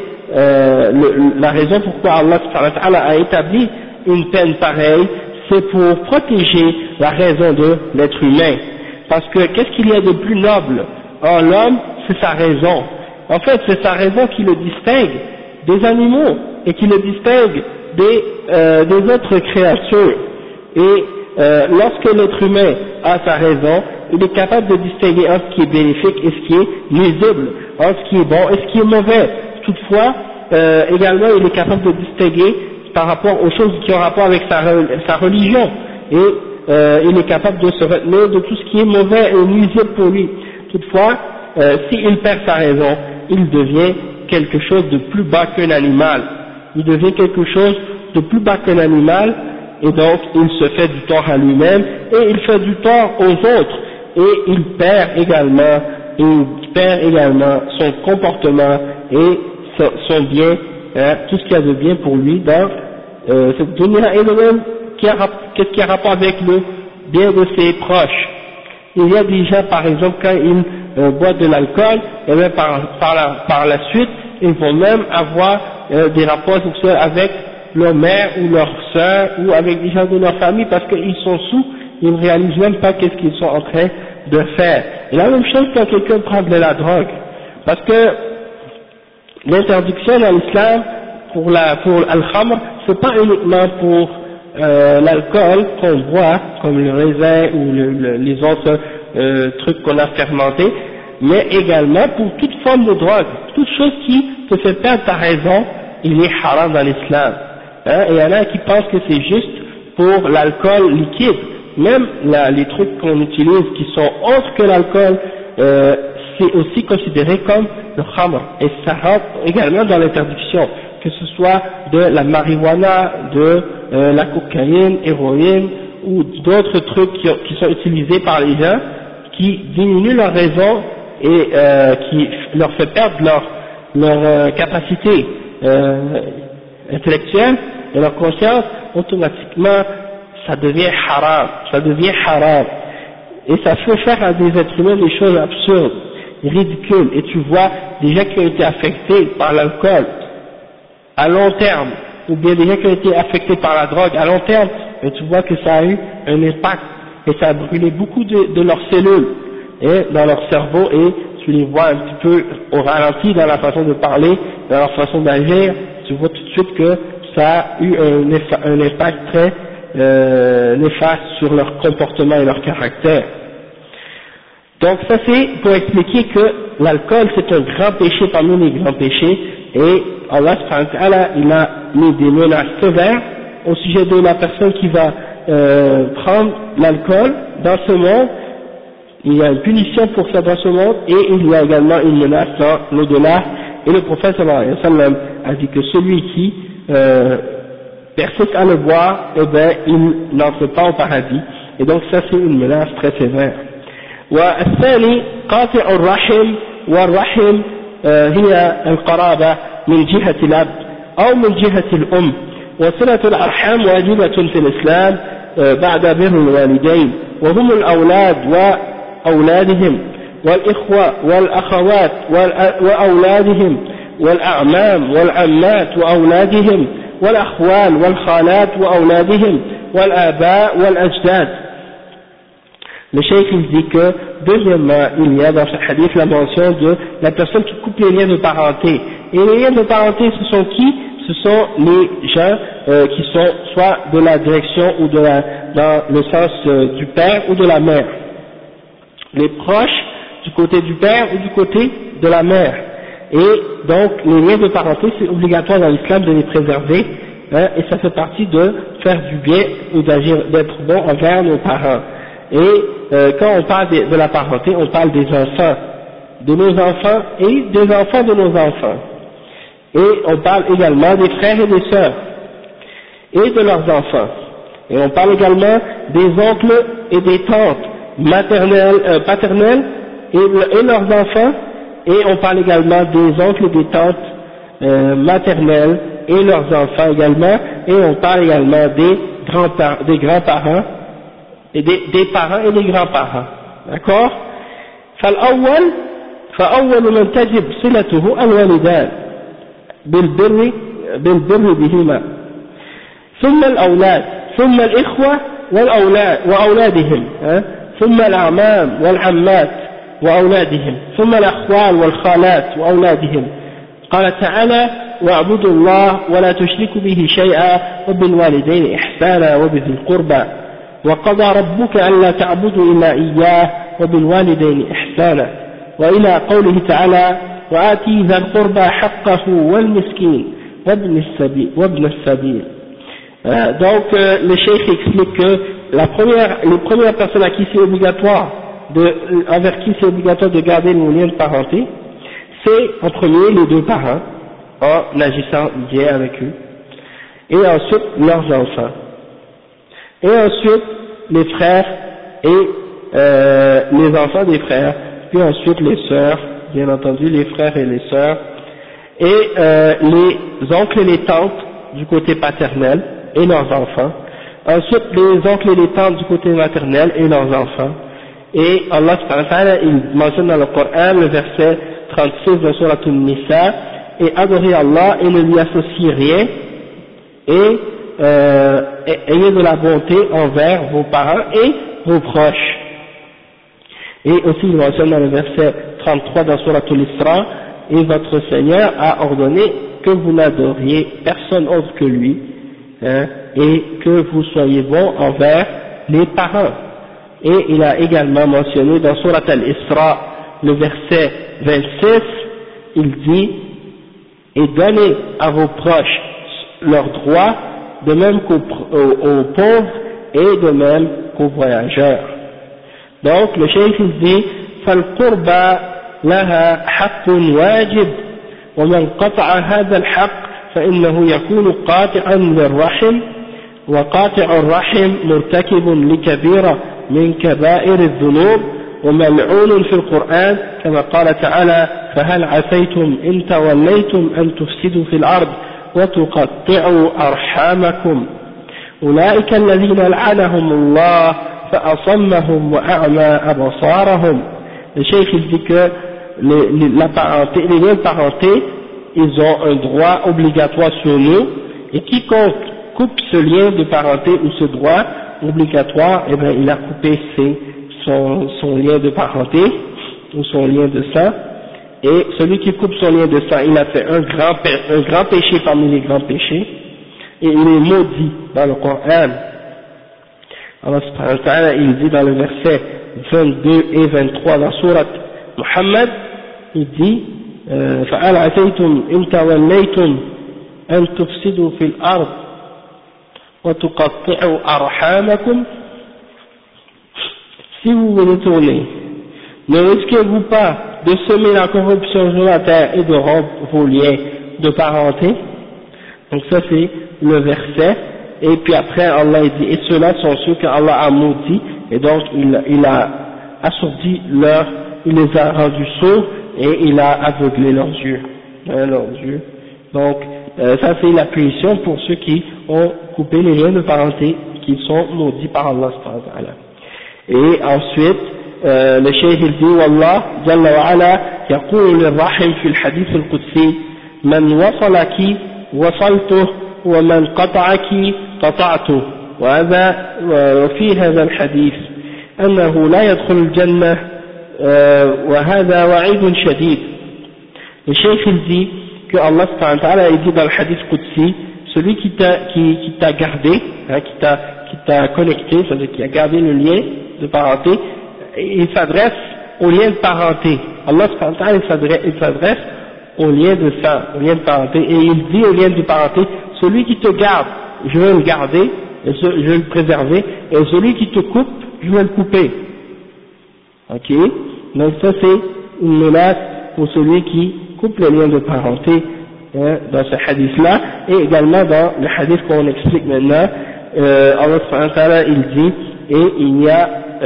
la raison pourquoi Allah subhanahu wa ta'ala a établi une peine pareille, c'est pour protéger la raison de l'être humain. Parce que qu'est-ce qu'il y a de plus noble en l'homme? C'est sa raison. En fait, c'est sa raison qui le distingue des animaux et qui le distingue des autres créatures. Et lorsque l'être humain a sa raison, il est capable de distinguer entre ce qui est bénéfique et ce qui est nuisible, entre ce qui est bon et ce qui est mauvais. Toutefois, également, il est capable de distinguer par rapport aux choses qui ont rapport avec sa religion, et il est capable de se retenir de tout ce qui est mauvais et nuisible pour lui. Toutefois, s'il perd sa raison, il devient quelque chose de plus bas qu'un animal. Il devient quelque chose de plus bas qu'un animal, et donc il se fait du tort à lui-même, et il fait du tort aux autres, et il perd également son comportement et son bien, hein, tout ce qu'il y a de bien pour lui dans cette dunya, et de même qu'est-ce qui a rapport avec le bien de ses proches. Il y a des gens, par exemple, quand ils boivent de l'alcool, et bien par la suite, ils vont même avoir des rapports sexuels avec leur mère ou leur sœur ou avec des gens de leur famille, parce qu'ils sont sous ils ne réalisent même pas qu'est-ce qu'ils sont en train de faire. Et la même chose quand quelqu'un prend de la drogue, parce que l'interdiction dans l'islam pour al-khamr, c'est pas uniquement pour l'alcool qu'on boit, comme le raisin ou les autres trucs qu'on a fermentés, mais également pour toute forme de drogue, toute chose qui te fait perdre ta raison, il est haram dans l'islam. Hein, et il y en a qui pensent que c'est juste pour l'alcool liquide, même les trucs qu'on utilise qui sont autres que l'alcool, c'est aussi considéré comme le khamr, et ça rentre également dans l'interdiction, que ce soit de la marijuana, de la cocaïne, héroïne ou d'autres trucs qui sont utilisés par les gens, qui diminuent leur raison et qui leur fait perdre leur capacité intellectuelle et leur conscience. Automatiquement ça devient haram, et ça fait faire à des êtres humains des choses absurdes, ridicules, et tu vois des gens qui ont été affectés par l'alcool à long terme, ou bien des gens qui ont été affectés par la drogue à long terme, et tu vois que ça a eu un impact, et ça a brûlé beaucoup de leurs cellules, et dans leur cerveau, et tu les vois un petit peu au ralenti dans la façon de parler, dans leur façon d'agir, tu vois tout de suite que ça a eu un impact très néfaste sur leur comportement et leur caractère. Donc ça c'est pour expliquer que l'alcool c'est un grand péché parmi les grands péchés, et Allah subhanahu wa ta'ala il a mis des menaces sévères au sujet de la personne qui va prendre l'alcool dans ce monde. Il y a une punition pour ça dans ce monde, et il y a également une menace dans l'au-delà, et le prophète sallallahu alayhi wa sallam a dit que celui qui persiste à le boire, eh bien il n'entre pas au paradis, et donc ça c'est une menace très sévère. والثاني قاطع الرحم، والرحم هي القرابة من جهة الأب أو من جهة الأم، وصلة الأرحام واجبة في الإسلام بعد بر الوالدين، وهم الأولاد وأولادهم والإخوة والأخوات وأولادهم والأعمام والعمات وأولادهم والأخوال والخالات وأولادهم والآباء والأجداد. Le cheikh il dit que, deuxièmement, il y a dans ce hadith la mention de la personne qui coupe les liens de parenté. Et les liens de parenté, ce sont qui? Ce sont les gens qui sont soit de la direction ou dans le sens du père ou de la mère. Les proches du côté du père ou du côté de la mère. Et donc, les liens de parenté, c'est obligatoire dans l'islam de les préserver, hein, et ça fait partie de faire du bien ou d'agir, d'être bon envers nos parents. Et quand on parle de la parenté, on parle des enfants, de nos enfants et des enfants de nos enfants. Et on parle également des frères et des sœurs et de leurs enfants. Et on parle également des oncles et des tantes maternelles, paternelles et leurs enfants. Et on parle également des oncles et des tantes maternelles et leurs enfants également. Et on parle également des grands-parents et des parents et des grands-parents. D'accord? فأول من تجب صلته الوالدان بالبر بهما، ثم الأولاد، ثم الإخوة وأولادهم، ثم الأعمام والعمات وأولادهم، ثم الأخوال والخالات وأولادهم. قال تعالى: واعبدوا الله ولا تشركوا به شيئا وبالوالدين إحسانا وبذي القربى، وقضى ربك ألا تعبدوا إلا إياه وبالوالدين إحسانا، وإلى قوله تعالى: وآتي ذا القربى حقه والمسكين وابن السبيل. Donc le cheikh explique que les premières personnes à qui c'est obligatoire envers qui c'est obligatoire de garder le lien de parenté, c'est en premier les deux parents en agissant bien avec eux, et ensuite leurs enfants, et ensuite les frères et les enfants des frères, puis ensuite les sœurs, bien entendu les frères et les sœurs, et les oncles et les tantes du côté paternel et leurs enfants, ensuite les oncles et les tantes du côté maternel et leurs enfants. Et Allah subhanahu wa ta'ala, il mentionne dans le Coran le verset 36 de Surat An-Nisa: et adorez Allah et ne lui associez rien, et ayez de la bonté envers vos parents et vos proches. Et aussi il mentionne dans le verset 33 dans Sourate Al-Isra, et votre Seigneur a ordonné que vous n'adoriez personne autre que lui, hein, et que vous soyez bons envers les parents. Et il a également mentionné dans Sourate Al-Isra, le verset 26, il dit, et donnez à vos proches leurs droits, de même qu'aux pauvres et de même qu'aux voyageurs. Donc le cheikh il dit فالقربى لها حق واجب ومن قطع هذا الحق فإنه يكون قاطعا للرحم وقاطع الرحم مرتكب لكبيرة من كبائر الذنوب وملعون في القرآن كما قال تعالى فهل عسيتم إن توليتم أن تفسدوا في الأرض وتقطعوا أرحامكم أولئك الذين لعنهم الله فأصمهم وأعمى أبصارهم. Le cheikh il dit que les liens de parenté, ils ont un droit obligatoire sur nous, et quiconque coupe ce lien de parenté ou ce droit obligatoire, eh bien il a coupé son lien de parenté ou son lien de sang, et celui qui coupe son lien de sang, il a fait un grand péché parmi les grands péchés, et il est maudit dans le Coran. Allah subhanahu wa ta'ala, il dit dans le verset 22 et 23 dans Sourate Muhammad, il dit فَأَلْ عَسَيْتُمْ إِن تَوَلَّيْتُمْ أَن تُفْسِدُوا فِي الْأَرْضِ وَتُقَطِّعُوا أَرْحَامَكُمْ. Si vous vous détournez, ne risquez-vous pas de semer la corruption sur la terre et de rompre vos liens de parenté? Donc ça c'est le verset. Et puis après Allah dit, et ceux-là sont ceux qu'Allah a maudits, et donc il a assourdi il les a rendus sourds, et il a aveuglé leurs yeux. Donc ça c'est la punition pour ceux qui ont coupé les liens de parenté, qui sont maudits par Allah subhanahu wa ta'ala. Et ensuite le cheikh il dit والله جل وعلا يقول للرحم في الحديث القدسي من وصلك وصلته ومن قطعك قطعته. وفي هذا الحديث أنه لا يدخل الجنة وهذا وعيد شديد. Le cheikh il dit que Allah subhanahu wa ta'ala dit dans le hadith Qudsi, celui qui t'a gardé, hein, qui t'a connecté, c'est-à-dire qui a gardé le lien de parenté, il s'adresse au lien de parenté. Allah subhanahu wa ta'ala il s'adresse au lien de sang, au lien de parenté, et il dit au lien de parenté, celui qui te garde, je vais le garder, et je vais le préserver, et celui qui te coupe, je vais le couper. Ok? Donc ça c'est une menace pour celui qui coupe le lien de parenté, hein, dans ce hadith-là, et également dans le hadith qu'on explique maintenant, Allah subhanahu wa ta'ala il dit, et il y a,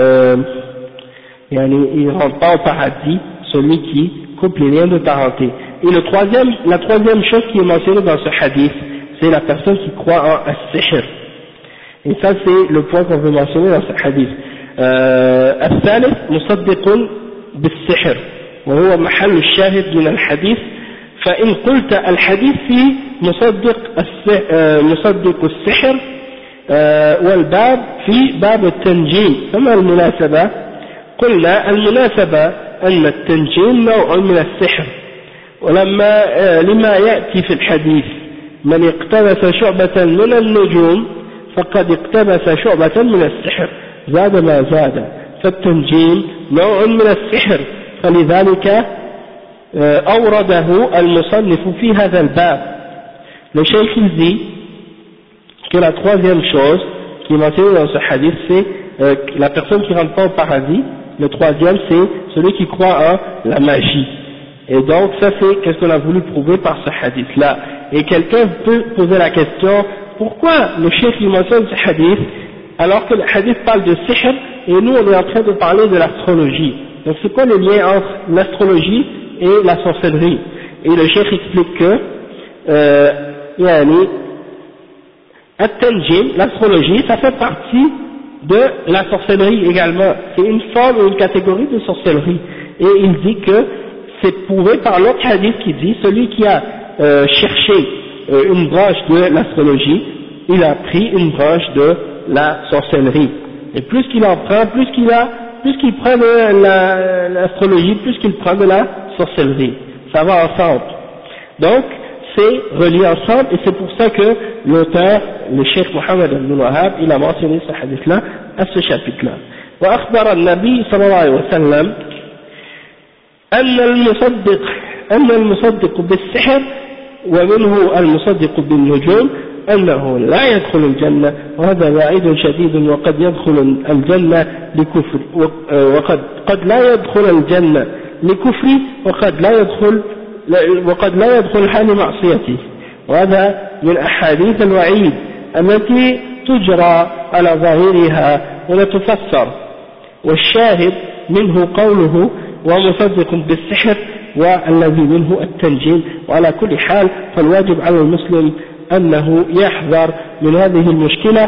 il ne rentre pas au paradis celui qui coupe les liens de parenté. Et la troisième chose qui est mentionnée dans ce hadith, c'est la personne qui croit en as-sihr. Et ça c'est le point qu'on veut mentionner dans ce hadith. الثالث مصدق بالسحر وهو محل الشاهد من الحديث. فإن قلت الحديث فيه مصدق السحر والباب في باب التنجيم، فما المناسبة؟ قلنا المناسبة أن التنجيم نوع من السحر، لما يأتي في الحديث من اقتبس شعبة من النجوم فقد اقتبس شعبة من السحر زاد ما زاد، فالتنجيم نوع من السحر، فلذلك أورده المصنف في هذا الباب. Le cheikh il dit que la troisième chose qui est mentionnée dans ce hadith, c'est la personne qui ne rentre pas au paradis. Le troisième, c'est celui qui croit en la magie. Et donc ça c'est qu'est-ce qu'on a voulu prouver par ce hadith-là. Et quelqu'un peut poser la question, pourquoi le cheikh il mentionne ce hadith alors que le hadith parle de sihr et nous on est en train de parler de l'astrologie? Donc c'est quoi le lien entre l'astrologie et la sorcellerie? Et le cheikh explique que at-tanjim, l'astrologie, ça fait partie de la sorcellerie également. C'est une forme ou une catégorie de sorcellerie. Et il dit que c'est prouvé par l'autre hadith qui dit, celui qui a cherché une branche de l'astrologie, il a pris une branche de la sorcellerie. Et plus qu'il en prend, plus qu'il prend de l'astrologie, plus qu'il prend de la sorcellerie. Ça va ensemble. Donc, c'est relié ensemble, et c'est pour ça que l'auteur, le Cheikh Mohammed ibn Wahhab, il a mentionné ce hadith-là à ce chapitre-là. وأخبر النبي صلى الله عليه وسلم أن المصدق بالسحر ومنه المصدق بالنجوم أنه لا يدخل الجنة، وهذا وعيد شديد، وقد يدخل الجنة لكفر، وقد لا يدخل الجنة لكفر، وقد لا يدخل حال معصيته. وهذا من أحاديث الوعيد التي تجرى على ظاهرها ولا تفسر، والشاهد منه قوله ومصدق بالسحر والذي منه التنجيم. وعلى كل حال فالواجب على المسلم أنه يحذر من هذه المشكلة،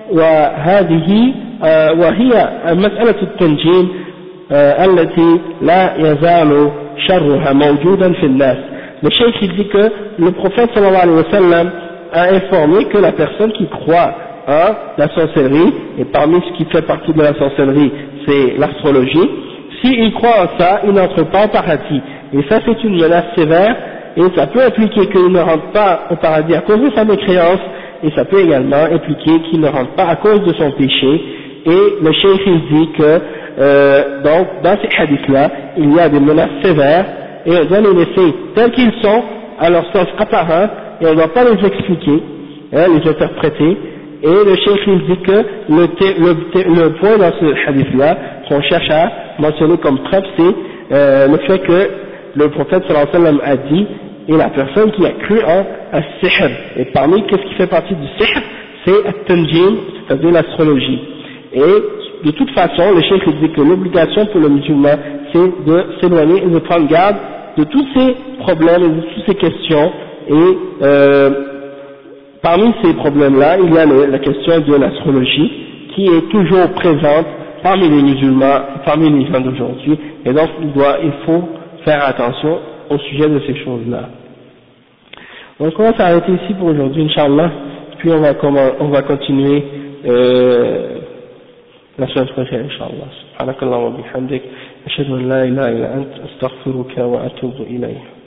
وهي مسألة التنجيم التي لا يزال شرها موجودا في الناس. Le cheikh il dit que le prophète sallallahu alayhi wa sallam a informé que la personne qui croit à la sorcellerie, et parmi ce qui fait partie de la sorcellerie c'est l'astrologie, s'il croit en ça, il n'entre pas au paradis. Et ça c'est une menace sévère, et ça peut impliquer qu'il ne rentre pas au paradis à cause de sa mécréance, et ça peut également impliquer qu'il ne rentre pas à cause de son péché. Et le cheikh il dit que donc dans ces hadiths-là, il y a des menaces sévères, et on doit les laisser tels qu'ils sont, à leur sens apparent, et on ne doit pas les expliquer, les interpréter. Et le cheikh il dit que le point dans ce hadith-là qu'on cherche à mentionner comme preuve, c'est le fait que le prophète sallallahu alayhi wa sallam a dit, et la personne qui a cru en as-sihr, et parmi qu'est-ce qui fait partie du sihr, c'est at-tanjim, c'est-à-dire l'astrologie. Et de toute façon, le cheikh dit que l'obligation pour le musulman, c'est de s'éloigner et de prendre garde de tous ces problèmes et de toutes ces questions. Et parmi ces problèmes-là, il y a la question de l'astrologie qui est toujours présente parmi les musulmans, parmi les gens d'aujourd'hui. Et donc, il faut faire attention au sujet de ces choses-là. Donc, on va s'arrêter ici pour aujourd'hui, Inch'Allah. Puis on va continuer la semaine prochaine, Inch'Allah. Subhanakallah wa bihamdik. Ashhadu an la ilaha illa ant, astaghfiruka wa atubu ilayh.